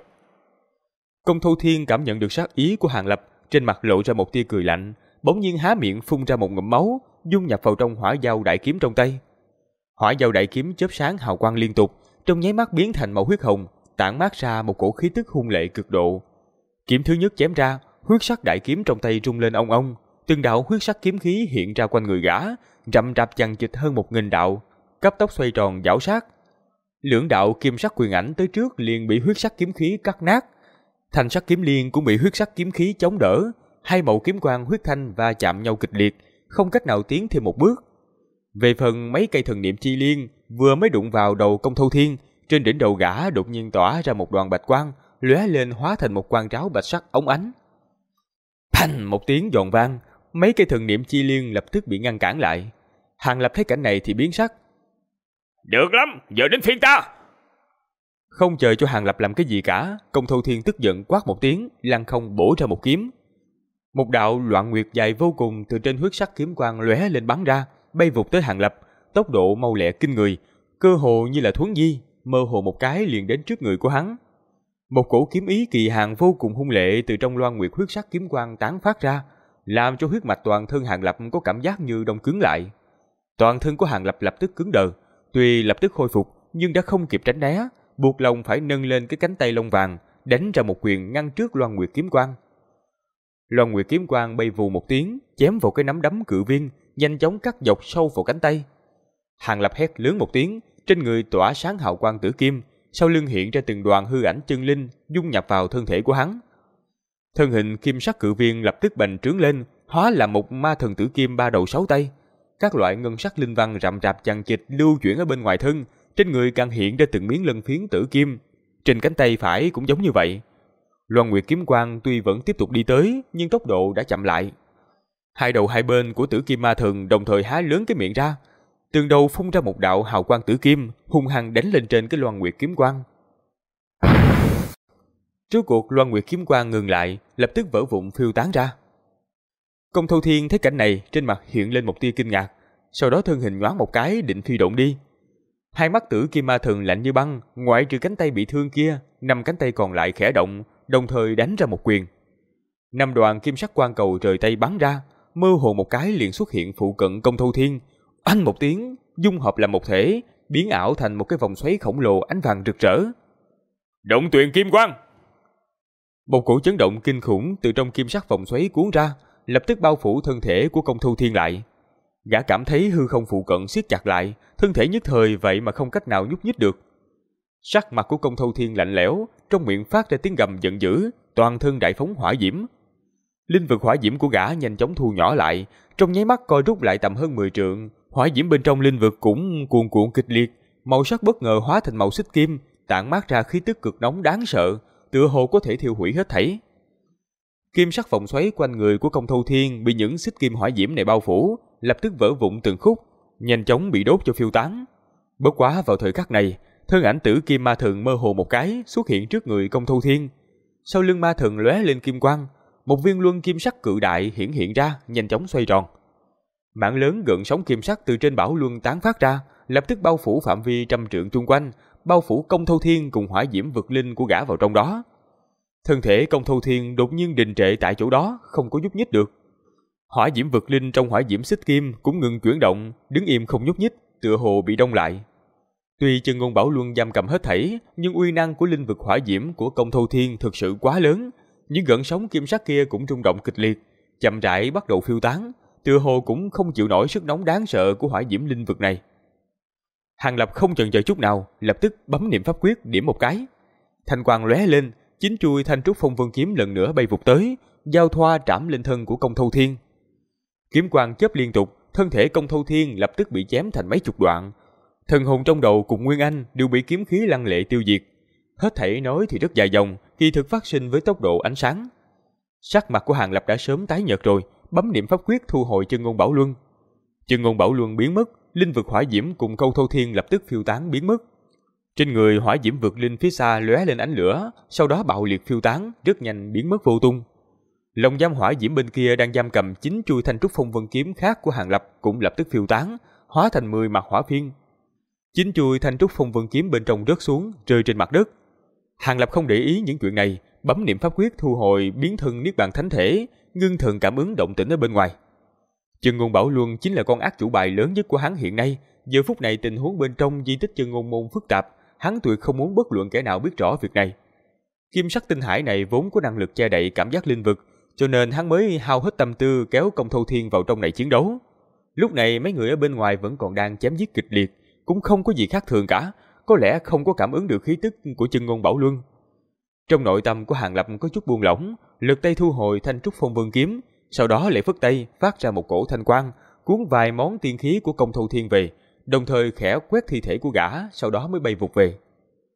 Công Thâu Thiên cảm nhận được sát ý của Hàng Lập, trên mặt lộ ra một tia cười lạnh, bỗng nhiên há miệng phun ra một ngụm máu, dung nhập vào trong hỏa dao đại kiếm trong tay. Hỏa dao đại kiếm chớp sáng hào quang liên tục, trong nháy mắt biến thành màu huyết hồng, tản mát ra một cổ khí tức hung lệ cực độ. Kiếm thứ nhất chém ra, huyết sắc đại kiếm trong tay rung lên ong ong, từng đạo huyết sắc kiếm khí hiện ra quanh người gã, rậm rạp chằng chịt hơn 1000 đạo, cấp tốc xoay tròn giảo sát. Lưỡng đạo kim sắc quyền ảnh tới trước liền bị huyết sắc kiếm khí cắt nát, thanh sắc kiếm liên cũng bị huyết sắc kiếm khí chống đỡ, hai màu kiếm quang huyết thanh va chạm nhau kịch liệt, không cách nào tiến thêm một bước. Về phần mấy cây thần niệm chi liên vừa mới đụng vào đầu Công Thâu Thiên, trên đỉnh đầu gã đột nhiên tỏa ra một đoàn bạch quang, lóe lên hóa thành một quang tráo bạch sắc óng ánh. Phanh một tiếng giòn vang, mấy cây thần niệm chi liên lập tức bị ngăn cản lại. Hàng Lập thấy cảnh này thì biến sắc. Được lắm, giờ đến phiên ta. Không chờ cho Hàng Lập làm cái gì cả, Công Thâu Thiên tức giận quát một tiếng, lăng không bổ ra một kiếm. Một đạo loạn nguyệt dài vô cùng từ trên huyết sắc kiếm quang lóe lên bắn ra, bay vụt tới Hàng Lập, tốc độ mau lẹ kinh người, cơ hồ như là thuấn di, mơ hồ một cái liền đến trước người của hắn. Một cổ kiếm ý kỳ hàn vô cùng hung lệ từ trong loan nguyệt huyết sắc kiếm quang tán phát ra, làm cho huyết mạch toàn thân Hàng Lập có cảm giác như đông cứng lại. Toàn thân của Hàng Lập lập tức cứng đờ, tuy lập tức khôi phục nhưng đã không kịp tránh né, buộc lòng phải nâng lên cái cánh tay lông vàng, đánh ra một quyền ngăn trước loan nguyệt kiếm quang. Loan nguyệt kiếm quang bay vù một tiếng, chém vào cái nắm đấm cự viên, nhanh chóng cắt dọc sâu vào cánh tay. Hàng Lập hét lớn một tiếng, trên người tỏa sáng hào quang tử kim, sau lưng hiện ra từng đoàn hư ảnh chân linh dung nhập vào thân thể của hắn. Thân hình kim sắc cự viên lập tức bành trướng lên, hóa làm một ma thần tử kim 3 đầu 6 tay. Các loại ngân sắc linh văn rậm rạp chằng chịt lưu chuyển ở bên ngoài thân, trên người càng hiện ra từng miếng lân phiến tử kim. Trên cánh tay phải cũng giống như vậy. Loan nguyệt kiếm quang tuy vẫn tiếp tục đi tới, nhưng tốc độ đã chậm lại. Hai đầu hai bên của tử kim ma thần đồng thời há lớn cái miệng ra, từng đầu phun ra một đạo hào quang tử kim, hung hăng đánh lên trên cái loan nguyệt kiếm quang. Trước cuộc loan nguyệt kiếm quang ngừng lại, lập tức vỡ vụn phiêu tán ra. Công Thâu Thiên thấy cảnh này, trên mặt hiện lên một tia kinh ngạc, sau đó thân hình nhoáng một cái định phi độn đi. Hai mắt tử kim ma thần lạnh như băng, ngoại trừ cánh tay bị thương kia, 5 cánh tay còn lại khẽ động, đồng thời đánh ra một quyền. 5 đoàn kim sắc quang cầu rời tay bắn ra, mơ hồ một cái liền xuất hiện phụ cận Công Thâu Thiên, oanh một tiếng, dung hợp làm một thể, biến ảo thành một cái vòng xoáy khổng lồ ánh vàng rực rỡ. Động tuyền kim quang. Một cổ chấn động kinh khủng từ trong kim sắc vòng xoáy cuốn ra, lập tức bao phủ thân thể của Công Thâu Thiên lại. Gã cảm thấy hư không phụ cận siết chặt lại, thân thể nhất thời vậy mà không cách nào nhúc nhích được. Sắc mặt của Công Thâu Thiên lạnh lẽo, trong miệng phát ra tiếng gầm giận dữ, toàn thân đại phóng hỏa diễm. Linh vực hỏa diễm của gã nhanh chóng thu nhỏ lại, trong nháy mắt co rút lại tầm hơn 10 trượng, hỏa diễm bên trong linh vực cũng cuồn cuộn kịch liệt, màu sắc bất ngờ hóa thành màu xích kim, tản mát ra khí tức cực nóng đáng sợ, tựa hồ có thể thiêu hủy hết thảy. Kim sắc vòng xoáy quanh người của Công Thâu Thiên bị những xích kim hỏa diễm này bao phủ, lập tức vỡ vụn từng khúc, nhanh chóng bị đốt cho phiêu tán. Bất quá vào thời khắc này, thân ảnh tử kim ma thần mơ hồ một cái xuất hiện trước người Công Thâu Thiên. Sau lưng ma thần lóe lên kim quang, một viên luân kim sắc cự đại hiện ra, nhanh chóng xoay tròn. Mảng lớn gợn sóng kim sắc từ trên bảo luân tán phát ra, lập tức bao phủ phạm vi 100 trượng chung quanh, bao phủ Công Thâu Thiên cùng hỏa diễm vực linh của gã vào trong đó. Thân thể Công Thâu Thiên đột nhiên đình trệ tại chỗ đó, không có nhúc nhích được. Hỏa diễm vực linh trong hỏa diễm xích kim cũng ngừng chuyển động, đứng im không nhúc nhích, tựa hồ bị đông lại. Tuy Chân Ngôn Bảo Luân giam cầm hết thảy, nhưng uy năng của linh vực hỏa diễm của Công Thâu Thiên thực sự quá lớn, những gợn sóng kim sắc kia cũng rung động kịch liệt, chậm rãi bắt đầu phiêu tán, tựa hồ cũng không chịu nổi sức nóng đáng sợ của hỏa diễm linh vực này. Hàng Lập không chần chờ chút nào, lập tức bấm niệm pháp quyết điểm một cái. Thanh quang lóe lên, 9 chuôi thanh trúc phong vân kiếm lần nữa bay vụt tới, giao thoa trảm lên thân của Công Thâu Thiên. Kiếm quang chớp liên tục, thân thể Công Thâu Thiên lập tức bị chém thành mấy chục đoạn. Thần hồn trong đầu cùng Nguyên Anh đều bị kiếm khí lăng lệ tiêu diệt. Hết thảy nói thì rất dài dòng, kỳ thực phát sinh với tốc độ ánh sáng. Sắc mặt của Hàng Lập đã sớm tái nhợt rồi, bấm niệm pháp quyết thu hồi Chân Ngôn Bảo Luân. Chân Ngôn Bảo Luân biến mất, linh vực hỏa diễm cùng Công Thâu Thiên lập tức phiêu tán biến mất. Trên người hỏa diễm vực linh phía xa lóe lên ánh lửa, sau đó bạo liệt phiêu tán, rất nhanh biến mất vô tung. Lồng giam hỏa diễm bên kia đang giam cầm 9 chuôi thanh trúc phong vân kiếm khác của Hàng Lập cũng lập tức phiêu tán, hóa thành 10 mặt hỏa phiên. 9 chuôi thanh trúc phong vân kiếm bên trong rớt xuống, rơi trên mặt đất. Hàng Lập không để ý những chuyện này, bấm niệm pháp quyết thu hồi biến thân niết bàn thánh thể, ngưng thần cảm ứng động tĩnh ở bên ngoài. Chân Ngôn Bảo Luân chính là con ác chủ bài lớn nhất của hắn hiện nay. Giờ phút này tình huống bên trong di tích Chân Ngôn môn phức tạp, hắn tuyệt không muốn bất luận kẻ nào biết rõ việc này. Kim sắc tinh hải này vốn có năng lực che đậy cảm giác linh vực, cho nên hắn mới hao hết tâm tư kéo Công Thâu Thiên vào trong này chiến đấu. Lúc này mấy người ở bên ngoài vẫn còn đang chém giết kịch liệt, cũng không có gì khác thường cả, có lẽ không có cảm ứng được khí tức của Chân Ngôn Bảo Luân. Trong nội tâm của Hàng Lập có chút buông lỏng, lật tay thu hồi thanh trúc phong vân kiếm, sau đó lại phất tay phát ra một cổ thanh quang, cuốn vài món tiên khí của Công Thâu Thiên về, đồng thời khẽ quét thi thể của gã, sau đó mới bay vụt về.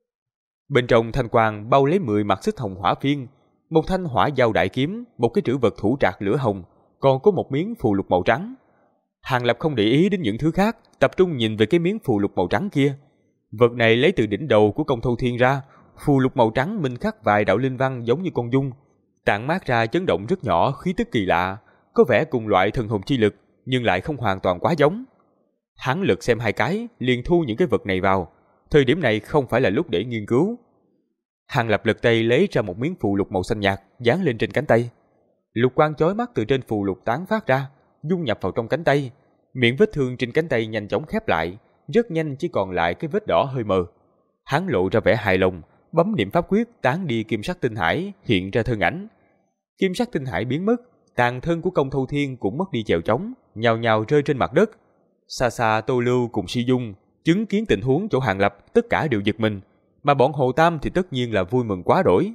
Bên trong thanh quang bao lấy 10 mặt xích hồng hỏa phiên, một thanh hỏa dao đại kiếm, một cái trữ vật thủ trạc lửa hồng, còn có một miếng phù lục màu trắng. Hàng Lập không để ý đến những thứ khác, tập trung nhìn về cái miếng phù lục màu trắng kia. Vật này lấy từ đỉnh đầu của Công Thâu Thiên ra, phù lục màu trắng minh khắc vài đạo linh văn giống như con dung, tản mát ra chấn động rất nhỏ, khí tức kỳ lạ, có vẻ cùng loại thần hồn chi lực, nhưng lại không hoàn toàn quá giống. Hắn lật xem 2 cái, liền thu những cái vật này vào. Thời điểm này không phải là lúc để nghiên cứu. Hàng Lập lật tay lấy ra một miếng phù lục màu xanh nhạt, dán lên trên cánh tay. Lục quang chói mắt từ trên phù lục tán phát ra, dung nhập vào trong cánh tay. Miệng vết thương trên cánh tay nhanh chóng khép lại, rất nhanh chỉ còn lại cái vết đỏ hơi mờ. Hắn lộ ra vẻ hài lòng, bấm niệm pháp quyết tán đi kim sắc tinh hải, hiện ra thân ảnh. Kim sắc tinh hải biến mất, tàn thân của Công Thâu Thiên cũng mất đi chèo chống, nhào nhào rơi trên mặt đất. Xa xa Tô Lưu cùng Si Dung chứng kiến tình huống chỗ Hàng Lập, tất cả đều giật mình, mà bọn Hồ Tam thì tất nhiên là vui mừng quá đỗi.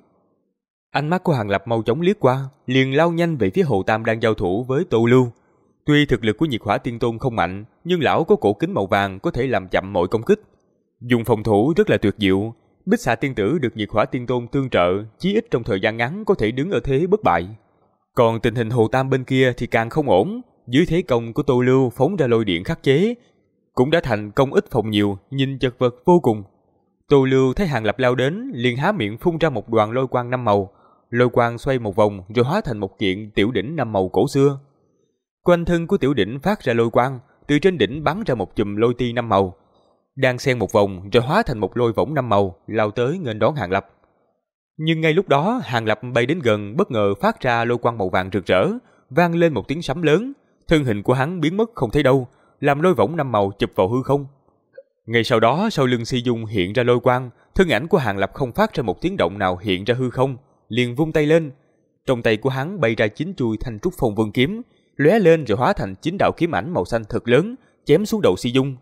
Ánh mắt của Hàng Lập mau chóng liếc qua, liền lao nhanh về phía Hồ Tam đang giao thủ với Tô Lưu. Tuy thực lực của Nhiệt Hỏa Tiên Tôn không mạnh, nhưng lão có cổ kính màu vàng có thể làm chậm mọi công kích, dùng phòng thủ rất là tuyệt diệu. Bích Xà Tiên Tử được Nhiệt Hỏa Tiên Tôn tương trợ, chí ít trong thời gian ngắn có thể đứng ở thế bất bại. Còn tình hình Hồ Tam bên kia thì càng không ổn, dưới thế công của Tô Lưu phóng ra lôi điện khắc chế, cũng đã thành công ít phòng nhiều, nhìn chật vật vô cùng. Tô Lưu thấy Hàng Lập lao đến, liền há miệng phun ra một đoàn lôi quang 5 màu, lôi quang xoay một vòng rồi hóa thành một kiện tiểu đỉnh 5 màu cổ xưa. Quanh thân của tiểu đỉnh phát ra lôi quang, từ trên đỉnh bắn ra một chùm lôi ti 5 màu, đang xen một vòng rồi hóa thành một lôi võng 5 màu, lao tới nghênh đón Hàng Lập. Nhưng ngay lúc đó, Hàng Lập bay đến gần, bất ngờ phát ra lôi quang màu vàng rực rỡ, vang lên một tiếng sấm lớn, thân hình của hắn biến mất không thấy đâu, làm lôi võng 5 màu chụp vào hư không. Ngay sau đó, sau lưng Si Dung hiện ra lôi quang, thân ảnh của Hàng Lập không phát ra một tiếng động nào hiện ra hư không, liền vung tay lên. Trong tay của hắn bay ra 9 chuôi thanh trúc phong vân kiếm, lóe lên rồi hóa thành 9 đạo kiếm ảnh màu xanh thật lớn, chém xuống đầu Si Dung.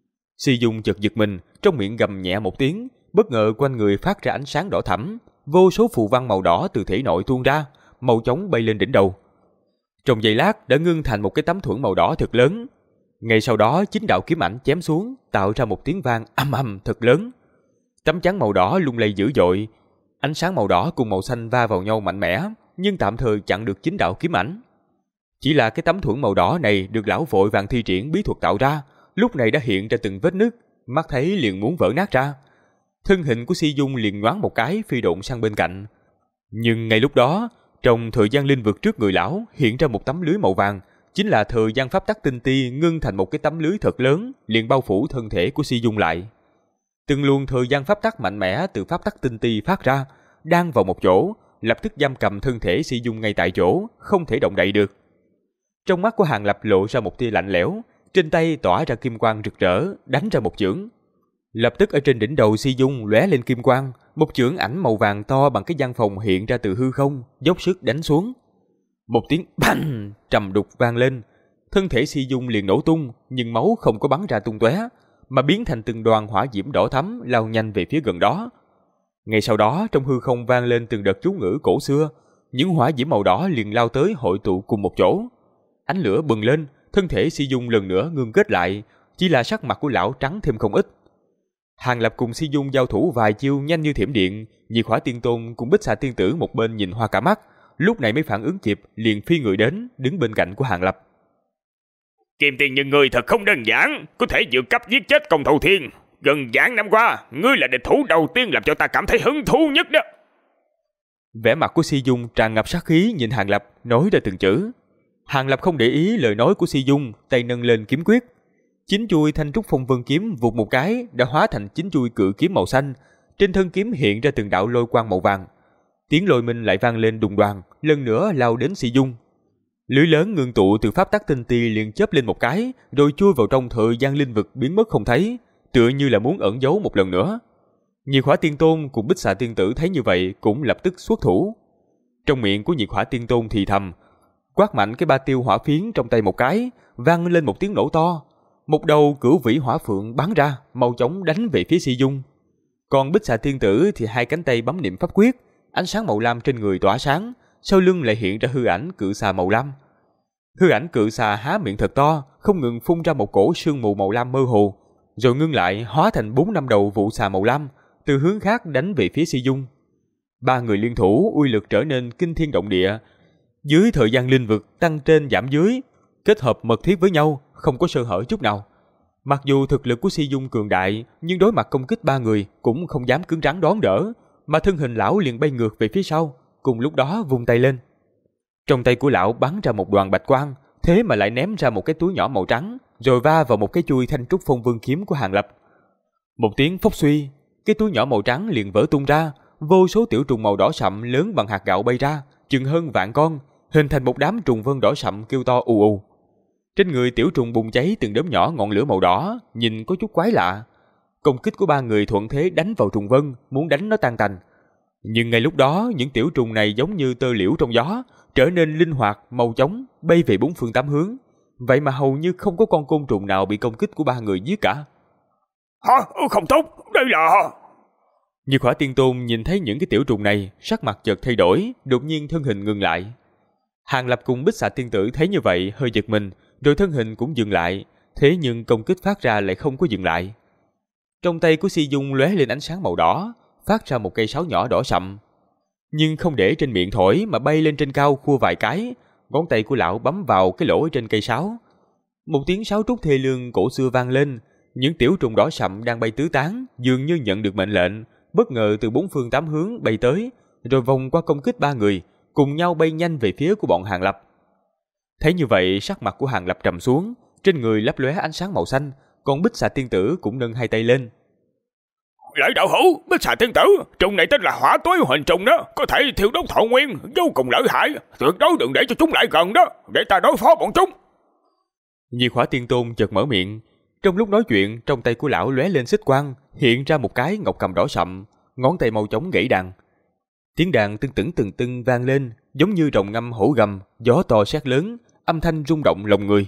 Si Dung chợt giật mình, trong miệng gầm nhẹ một tiếng, bất ngờ quanh người phát ra ánh sáng đỏ thẫm, vô số phù văn màu đỏ từ thể nội tuôn ra, màu chóng bay lên đỉnh đầu. Trong giây lát đã ngưng thành một cái tấm thuẫn màu đỏ thật lớn. Ngay sau đó 9 đạo kiếm ảnh chém xuống, tạo ra một tiếng vang ầm ầm thật lớn. Tấm chắn màu đỏ lung lay dữ dội, ánh sáng màu đỏ cùng màu xanh va vào nhau mạnh mẽ, nhưng tạm thời chặn được 9 đạo kiếm ảnh. Chỉ là cái tấm thuẫn màu đỏ này được lão vội vàng thi triển bí thuật tạo ra, lúc này đã hiện ra từng vết nứt, mắt thấy liền muốn vỡ nát ra. Thân hình của Si Dung liền nhoáng một cái phi độn sang bên cạnh. Nhưng ngay lúc đó, trong thời gian linh vực trước người lão hiện ra một tấm lưới màu vàng, chính là thời gian pháp tắc tinh ti ngưng thành một cái tấm lưới thật lớn, liền bao phủ thân thể của Si Dung lại. Từng luồng thời gian pháp tắc mạnh mẽ từ pháp tắc tinh ti phát ra, đang vào một chỗ, lập tức giam cầm thân thể Si Dung ngay tại chỗ, không thể động đậy được. Trong mắt của Hàng Lập lộ ra một tia lạnh lẽo, trên tay tỏa ra kim quang rực rỡ, đánh ra một chưởng. Lập tức ở trên đỉnh đầu Si Dung lóe lên kim quang, một chưởng ảnh màu vàng to bằng cái gian phòng hiện ra từ hư không, dốc sức đánh xuống. Một tiếng bành trầm đục vang lên, thân thể Si Dung liền nổ tung, nhưng máu không có bắn ra tung tóe, mà biến thành từng đoàn hỏa diễm đỏ thắm lao nhanh về phía gần đó. Ngay sau đó, trong hư không vang lên từng đợt chú ngữ cổ xưa, những hỏa diễm màu đỏ liền lao tới hội tụ cùng một chỗ. Ánh lửa bừng lên, thân thể Si Dung lần nữa ngưng kết lại, chỉ là sắc mặt của lão trắng thêm không ít. Hàng Lập cùng Si Dung giao thủ vài chiêu nhanh như thiểm điện, Diệt Hỏa Tiên Tôn cùng Bích Xà Tiên Tử một bên nhìn hoa cả mắt, lúc này mới phản ứng kịp, liền phi người đến, đứng bên cạnh của Hàng Lập. Kim Tiên Nhân ngươi thật không đơn giản, có thể vượt cấp giết chết Công Thâu Thiên. Gần vạn năm qua, ngươi là địch thủ đầu tiên làm cho ta cảm thấy hứng thú nhất đó. Vẻ mặt của Si Dung tràn ngập sát khí nhìn Hàng Lập, nói ra từng chữ. Hàng Lập không để ý lời nói của Si Dung, tay nâng lên kiếm quyết. 9 chuôi Thanh Trúc Phong Vân kiếm vụt một cái đã hóa thành 9 chuôi cự kiếm màu xanh, trên thân kiếm hiện ra từng đạo lôi quang màu vàng. Tiếng lôi minh lại vang lên đùng đoàng, lần nữa lao đến Si Dung. Lưới lớn ngưng tụ từ pháp tắc tinh ti liền chớp lên một cái, rồi chui vào trong thời gian linh vực biến mất không thấy, tựa như là muốn ẩn giấu một lần nữa. Diệt Hỏa Tiên Tôn cùng Bích Xà Tiên Tử thấy như vậy cũng lập tức xuất thủ. Trong miệng của Diệt Hỏa Tiên Tôn thì thầm, quát mạnh cái ba tiêu hỏa phiến trong tay một cái, vang lên một tiếng nổ to. Một đầu cửu vĩ hỏa phượng bắn ra, mau chóng đánh về phía Si Dung. Còn Bích Xà Tiên Tử thì hai cánh tay bấm niệm pháp quyết, ánh sáng màu lam trên người tỏa sáng, sau lưng lại hiện ra hư ảnh cự xà màu lam. Hư ảnh cự xà há miệng thật to, không ngừng phun ra một cổ sương mù màu lam mơ hồ, rồi ngưng lại hóa thành 4-5 đầu vụ xà màu lam, từ hướng khác đánh về phía Si Dung. Ba người liên thủ, uy lực trở nên kinh thiên động địa. Dưới thời gian linh vực tăng trên giảm dưới, kết hợp mật thiết với nhau, không có sơ hở chút nào. Mặc dù thực lực của Si Dung cường đại, nhưng đối mặt công kích ba người cũng không dám cứng rắn đón đỡ, mà thân hình lão liền bay ngược về phía sau, cùng lúc đó vung tay lên. Trong tay của lão bắn ra một đoàn bạch quang, thế mà lại ném ra một cái túi nhỏ màu trắng, rồi va vào một cái chuôi Thanh Trúc Phong Vân kiếm của Hàng Lập. Một tiếng phốc suy, cái túi nhỏ màu trắng liền vỡ tung ra, vô số tiểu trùng màu đỏ sậm lớn bằng hạt gạo bay ra, chừng hơn vạn con, hình thành một đám trùng vân đỏ sậm kêu to ù ù. Trên người tiểu trùng bùng cháy từng đốm nhỏ ngọn lửa màu đỏ, nhìn có chút quái lạ. Công kích của ba người thuận thế đánh vào trùng vân, muốn đánh nó tan tành. Nhưng ngay lúc đó, những tiểu trùng này giống như tơ liễu trong gió, trở nên linh hoạt, mau chóng, bay về 4 phương 8 hướng. Vậy mà hầu như không có con côn trùng nào bị công kích của ba người giết cả. Hả? Không tốt, đây là... Diệt Hỏa Tiên Tôn nhìn thấy những cái tiểu trùng này, sắc mặt chợt thay đổi, đột nhiên thân hình ngừng lại. Hàng Lập cùng Bích Xà Tiên Tử thấy như vậy hơi giật mình, rồi thân hình cũng dừng lại, thế nhưng công kích phát ra lại không có dừng lại. Trong tay của Si Dung lóe lên ánh sáng màu đỏ, phát ra một cây sáo nhỏ đỏ sậm, nhưng không để trên miệng thổi mà bay lên trên cao khua vài cái, ngón tay của lão bấm vào cái lỗ trên cây sáo. Một tiếng sáo trúc thê lương cổ xưa vang lên, những tiểu trùng đỏ sậm đang bay tứ tán, dường như nhận được mệnh lệnh, bất ngờ từ 4 phương 8 hướng bay tới, rồi vòng qua công kích ba người, cùng nhau bay nhanh về phía của bọn Hàng Lập. Thấy như vậy, sắc mặt của Hàng Lập trầm xuống, trên người lấp lóe ánh sáng màu xanh, còn Bích Xà Tiên Tử cũng nâng hai tay lên. Lại đạo hữu, Bích Xà Tiên Tử, trùng này tên là hỏa tối hình trùng đó, có thể thiêu đốt thọ nguyên, vô cùng lợi hại, tuyệt đối đừng để cho chúng lại gần đó, để ta đối phó bọn chúng. Diệt Hỏa Tiên Tôn chợt mở miệng, trong lúc nói chuyện, trong tay của lão lóe lên xích quang, hiện ra một cái ngọc cầm đỏ sậm, ngón tay màu trống gãy đàn. Tiếng đàn từng tưng vang lên, giống như rồng ngâm hổ gầm, gió to sét lớn, âm thanh rung động lòng người.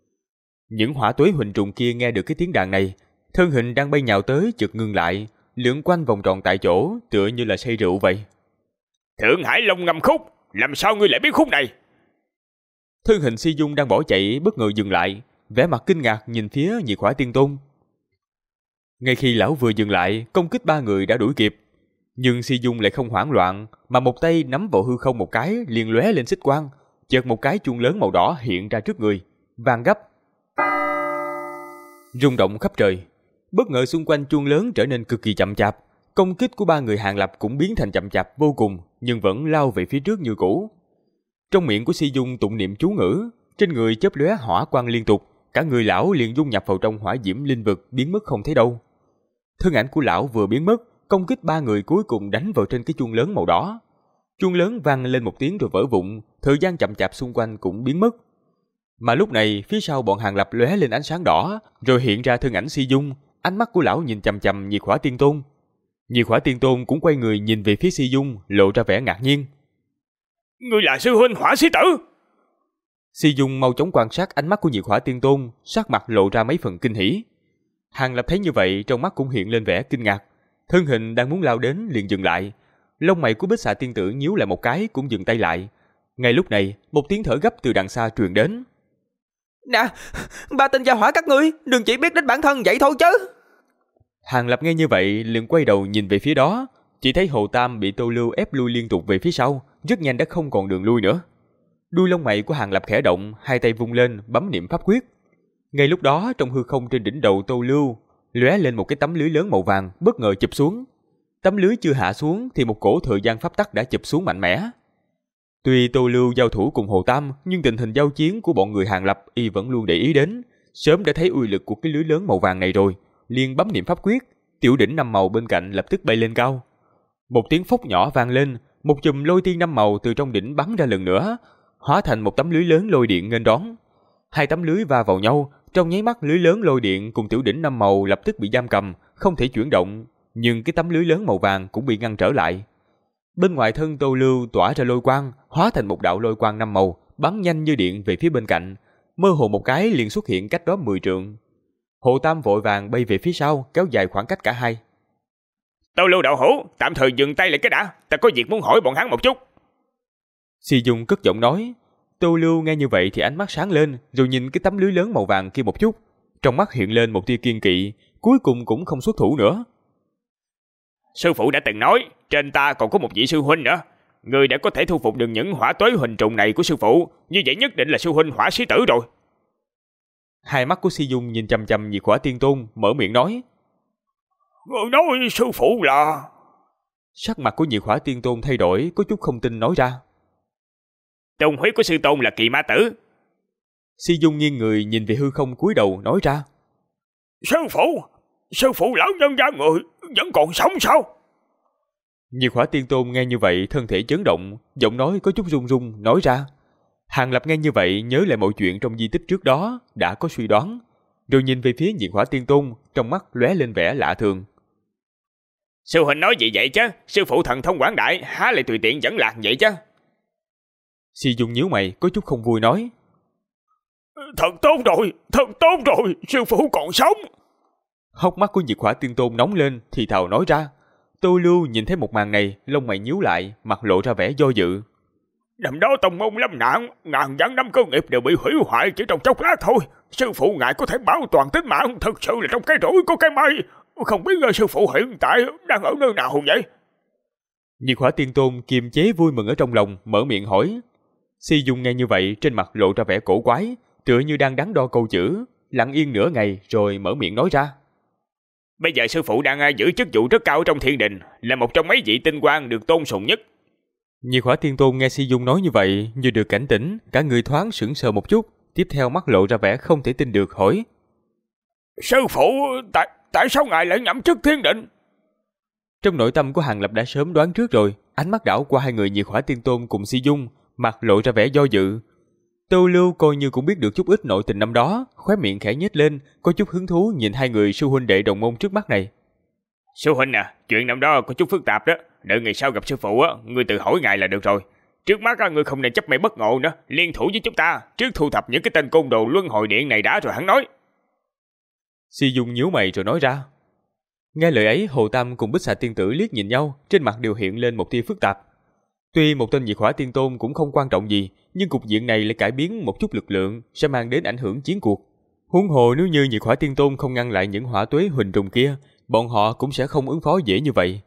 Những hỏa tuế huỳnh trùng kia nghe được cái tiếng đàn này, thân hình đang bay nhào tới chợt ngừng lại, lượn quanh vòng tròn tại chỗ, tựa như là say rượu vậy. Thượng Hải Long ngâm khúc, làm sao ngươi lại biết khúc này? Thân hình Si Dung đang bỏ chạy bất ngờ dừng lại, vẻ mặt kinh ngạc nhìn phía Diệt Hỏa Tiên Tôn. Ngay khi lão vừa dừng lại, công kích ba người đã đuổi kịp, nhưng Si Dung lại không hoảng loạn, mà một tay nắm vào hư không một cái, liền lóe lên xích quang, chợt một cái chuông lớn màu đỏ hiện ra trước người, vang gấp, rung động khắp trời. Bất ngờ xung quanh chuông lớn trở nên cực kỳ chậm chạp, công kích của ba người Hàng Lập cũng biến thành chậm chạp vô cùng, nhưng vẫn lao về phía trước như cũ. Trong miệng của Si Dung tụng niệm chú ngữ, trên người chớp lóe hỏa quang liên tục, cả người lão liền dung nhập vào trong hỏa diễm linh vực, biến mất không thấy đâu. Thân ảnh của lão vừa biến mất, công kích ba người cuối cùng đánh vào trên cái chuông lớn màu đỏ. Chuông lớn vang lên một tiếng rồi vỡ vụn, thời gian chậm chạp xung quanh cũng biến mất. Mà lúc này phía sau bọn Hàng Lập lóe lên ánh sáng đỏ, rồi hiện ra thân ảnh Si Dung. Ánh mắt của lão nhìn chằm chằm Nhiệt Hỏa Tiên Tôn. Nhiệt Hỏa Tiên Tôn cũng quay người nhìn về phía Si Dung, lộ ra vẻ ngạc nhiên. Ngươi là sư huynh Hỏa Sĩ Tử? Si Dung mau chóng quan sát ánh mắt của Nhiệt Hỏa Tiên Tôn, sắc mặt lộ ra mấy phần kinh hỉ. Hàng Lập thấy như vậy, trong mắt cũng hiện lên vẻ kinh ngạc. Thân hình đang muốn lao đến liền dừng lại. Lông mày của Bích Xà Tiên Tử nhíu lại một cái, cũng dừng tay lại. Ngay lúc này, một tiếng thở gấp từ đằng xa truyền đến. Nè, ba tên gia hỏa các ngươi, đừng chỉ biết đến bản thân vậy thôi chứ. Hàng Lập nghe như vậy, liền quay đầu nhìn về phía đó. Chỉ thấy Hồ Tam bị Tô Lưu ép lui liên tục về phía sau, rất nhanh đã không còn đường lui nữa. Đuôi lông mày của Hàng Lập khẽ động, hai tay vung lên, bấm niệm pháp quyết. Ngay lúc đó, trong hư không trên đỉnh đầu Tô Lưu, lóe lên một cái tấm lưới lớn màu vàng, bất ngờ chụp xuống. Tấm lưới chưa hạ xuống thì một cổ thời gian pháp tắc đã chụp xuống mạnh mẽ. Tuy Tô Lưu giao thủ cùng Hồ Tam, nhưng tình hình giao chiến của bọn người Hàng Lập y vẫn luôn để ý đến, sớm đã thấy uy lực của cái lưới lớn màu vàng này rồi, liền bấm niệm pháp quyết, tiểu đỉnh 5 màu bên cạnh lập tức bay lên cao. Một tiếng phốc nhỏ vang lên, một chùm lôi tiên 5 màu từ trong đỉnh bắn ra lần nữa, hóa thành một tấm lưới lớn lôi điện nghênh đón. Hai tấm lưới va vào nhau, trong nháy mắt lưới lớn lôi điện cùng tiểu đỉnh 5 màu lập tức bị giam cầm, không thể chuyển động, nhưng cái tấm lưới lớn màu vàng cũng bị ngăn trở lại. Bên ngoài thân Tô Lưu tỏa ra lôi quang, hóa thành một đạo lôi quang 5 màu, bắn nhanh như điện về phía bên cạnh, mơ hồ một cái liền xuất hiện cách đó 10 trượng. Hồ Tam vội vàng bay về phía sau, kéo dài khoảng cách cả hai. Tô Lưu đạo hữu, tạm thời dừng tay lại cái đã, ta có việc muốn hỏi bọn hắn một chút. Si Dung cất giọng nói. Tô Lưu nghe như vậy thì ánh mắt sáng lên, rồi nhìn cái tấm lưới lớn màu vàng kia một chút, trong mắt hiện lên một tia kiên kỵ, cuối cùng cũng không xuất thủ nữa. Sư phụ đã từng nói, trên ta còn có một vị sư huynh nữa. Người đã có thể thu phục được những hỏa tuế huỳnh trùng này của sư phụ, như vậy nhất định là sư huynh Hỏa Sĩ Tử rồi. Hai mắt của Si Dung nhìn chằm chằm Nhiệt Hỏa Tiên Tôn, mở miệng nói. Người nói sư phụ là... Sắc mặt của Nhiệt Hỏa Tiên Tôn thay đổi, có chút không tin nói ra. Tông huyết của sư tôn là Kỳ Ma Tử. Si Dung nghiêng người nhìn về hư không cúi đầu nói ra. Sư phụ lão nhân gia người vẫn còn sống sao? Nhiệt Hỏa Tiên Tôn nghe như vậy thân thể chấn động, giọng nói có chút run run nói ra. Hàng Lập nghe như vậy nhớ lại mọi chuyện trong di tích trước đó, đã có suy đoán, rồi nhìn về phía Nhiệt Hỏa Tiên Tôn, trong mắt lóe lên vẻ lạ thường. Sư huynh nói gì vậy chứ? Sư phụ thần thông quảng đại, há lại tùy tiện dẫn lạc vậy chứ? Si Dung nhíu mày, có chút không vui nói. Thật tốt rồi, sư phụ còn sống. Hốc mắt của Nhiệt Hỏa Tiên Tôn nóng lên, thì thào nói ra. Tô Lưu nhìn thấy một màn này, lông mày nhíu lại, mặt lộ ra vẻ do dự. Năm đó tông môn lâm nạn, ngàn vạn năm cơ nghiệp đều bị hủy hoại chỉ trong chốc lát thôi. Sư phụ ngài có thể bảo toàn tính mạng, thật sự là trong cái rủi có cái may. Không biết sư phụ hiện tại đang ở nơi nào vậy? Nhiệt Hỏa Tiên Tôn kiềm chế vui mừng ở trong lòng, mở miệng hỏi. Si Dung nghe như vậy, trên mặt lộ ra vẻ cổ quái, tựa như đang đắn đo câu chữ, lặng yên nửa ngày rồi mở miệng nói ra. Bây giờ sư phụ đang giữ chức vụ rất cao trong thiên đình, là một trong mấy vị tinh quan được tôn sùng nhất. Nhiệt Hỏa Tiên Tôn nghe Si Dung nói như vậy, như được cảnh tỉnh, cả người thoáng sững sờ một chút, tiếp theo mắt lộ ra vẻ không thể tin được hỏi. Sư phụ, tại sao ngài lại nhậm chức thiên định? Trong nội tâm của Hàng Lập đã sớm đoán trước rồi, ánh mắt đảo qua hai người Nhiệt Hỏa Tiên Tôn cùng Si Dung, mặt lộ ra vẻ do dự. Tô Lưu coi như cũng biết được chút ít nội tình năm đó, khóe miệng khẽ nhếch lên, có chút hứng thú nhìn hai người sư huynh đệ đồng môn trước mắt này. Sư huynh à, chuyện năm đó có chút phức tạp đó, đợi ngày sau gặp sư phụ á, ngươi tự hỏi ngài là được rồi. Trước mắt ngươi không nên chấp mê bất ngộ nữa, liên thủ với chúng ta, trước thu thập những cái tên côn đồ luân hồi điện này đã rồi hắn nói. Si Dung nhíu mày rồi nói ra. Nghe lời ấy, Hồ Tam cùng Bích Xà Tiên Tử liếc nhìn nhau, trên mặt đều hiện lên một tia phức tạp. Tuy một tên Diệt Hỏa Tiên Tôn cũng không quan trọng gì, nhưng cục diện này lại cải biến một chút lực lượng, sẽ mang đến ảnh hưởng chiến cuộc. Huống hồ nếu như Diệt Hỏa Tiên Tôn không ngăn lại những hỏa tuế huỳnh trùng kia, bọn họ cũng sẽ không ứng phó dễ như vậy.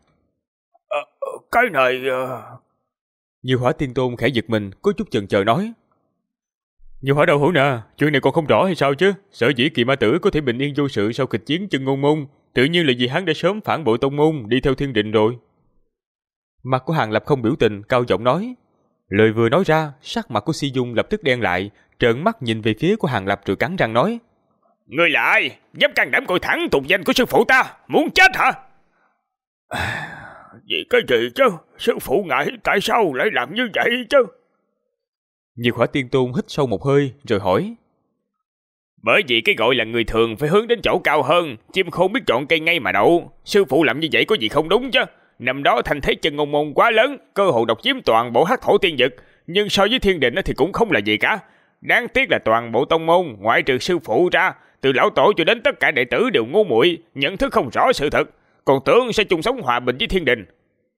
Cái này... Diệt Hỏa Tiên Tôn khẽ giật mình, có chút chần chờ nói. Diệt Hỏa đạo hữu nè, chuyện này còn không rõ hay sao chứ? Sở dĩ Kỳ Ma Tử có thể bình yên vô sự sau kịch chiến Chân Ngôn Môn, tự nhiên là vì hắn đã sớm phản bội tông môn, đi theo thiên định rồi. Mặt của Hàng Lập không biểu tình, cao giọng nói. Lời vừa nói ra, sắc mặt của Si Dung lập tức đen lại, trợn mắt nhìn về phía của Hàng Lập rồi cắn răng nói. Ngươi là ai? Dám can đảm gọi thẳng tục danh của sư phụ ta, muốn chết hả? Vì cái gì chứ? Sư phụ ngài tại sao lại làm như vậy chứ? Diệt Hỏa Tiên Tôn hít sâu một hơi rồi hỏi. Bởi vì cái gọi là người thường phải hướng đến chỗ cao hơn, chim khôn biết chọn cây ngay mà đậu. Sư phụ làm như vậy có gì không đúng chứ? Năm đó thành thế Chân Ngôn Môn quá lớn, cơ hội độc chiếm toàn bộ hắc thổ tiên vực, nhưng so với Thiên Đình thì cũng không là gì cả. Đáng tiếc là toàn bộ tông môn, ngoại trừ sư phụ ra, từ lão tổ cho đến tất cả đệ tử đều ngu muội, nhận thức không rõ sự thật, còn tưởng sẽ chung sống hòa bình với Thiên Đình.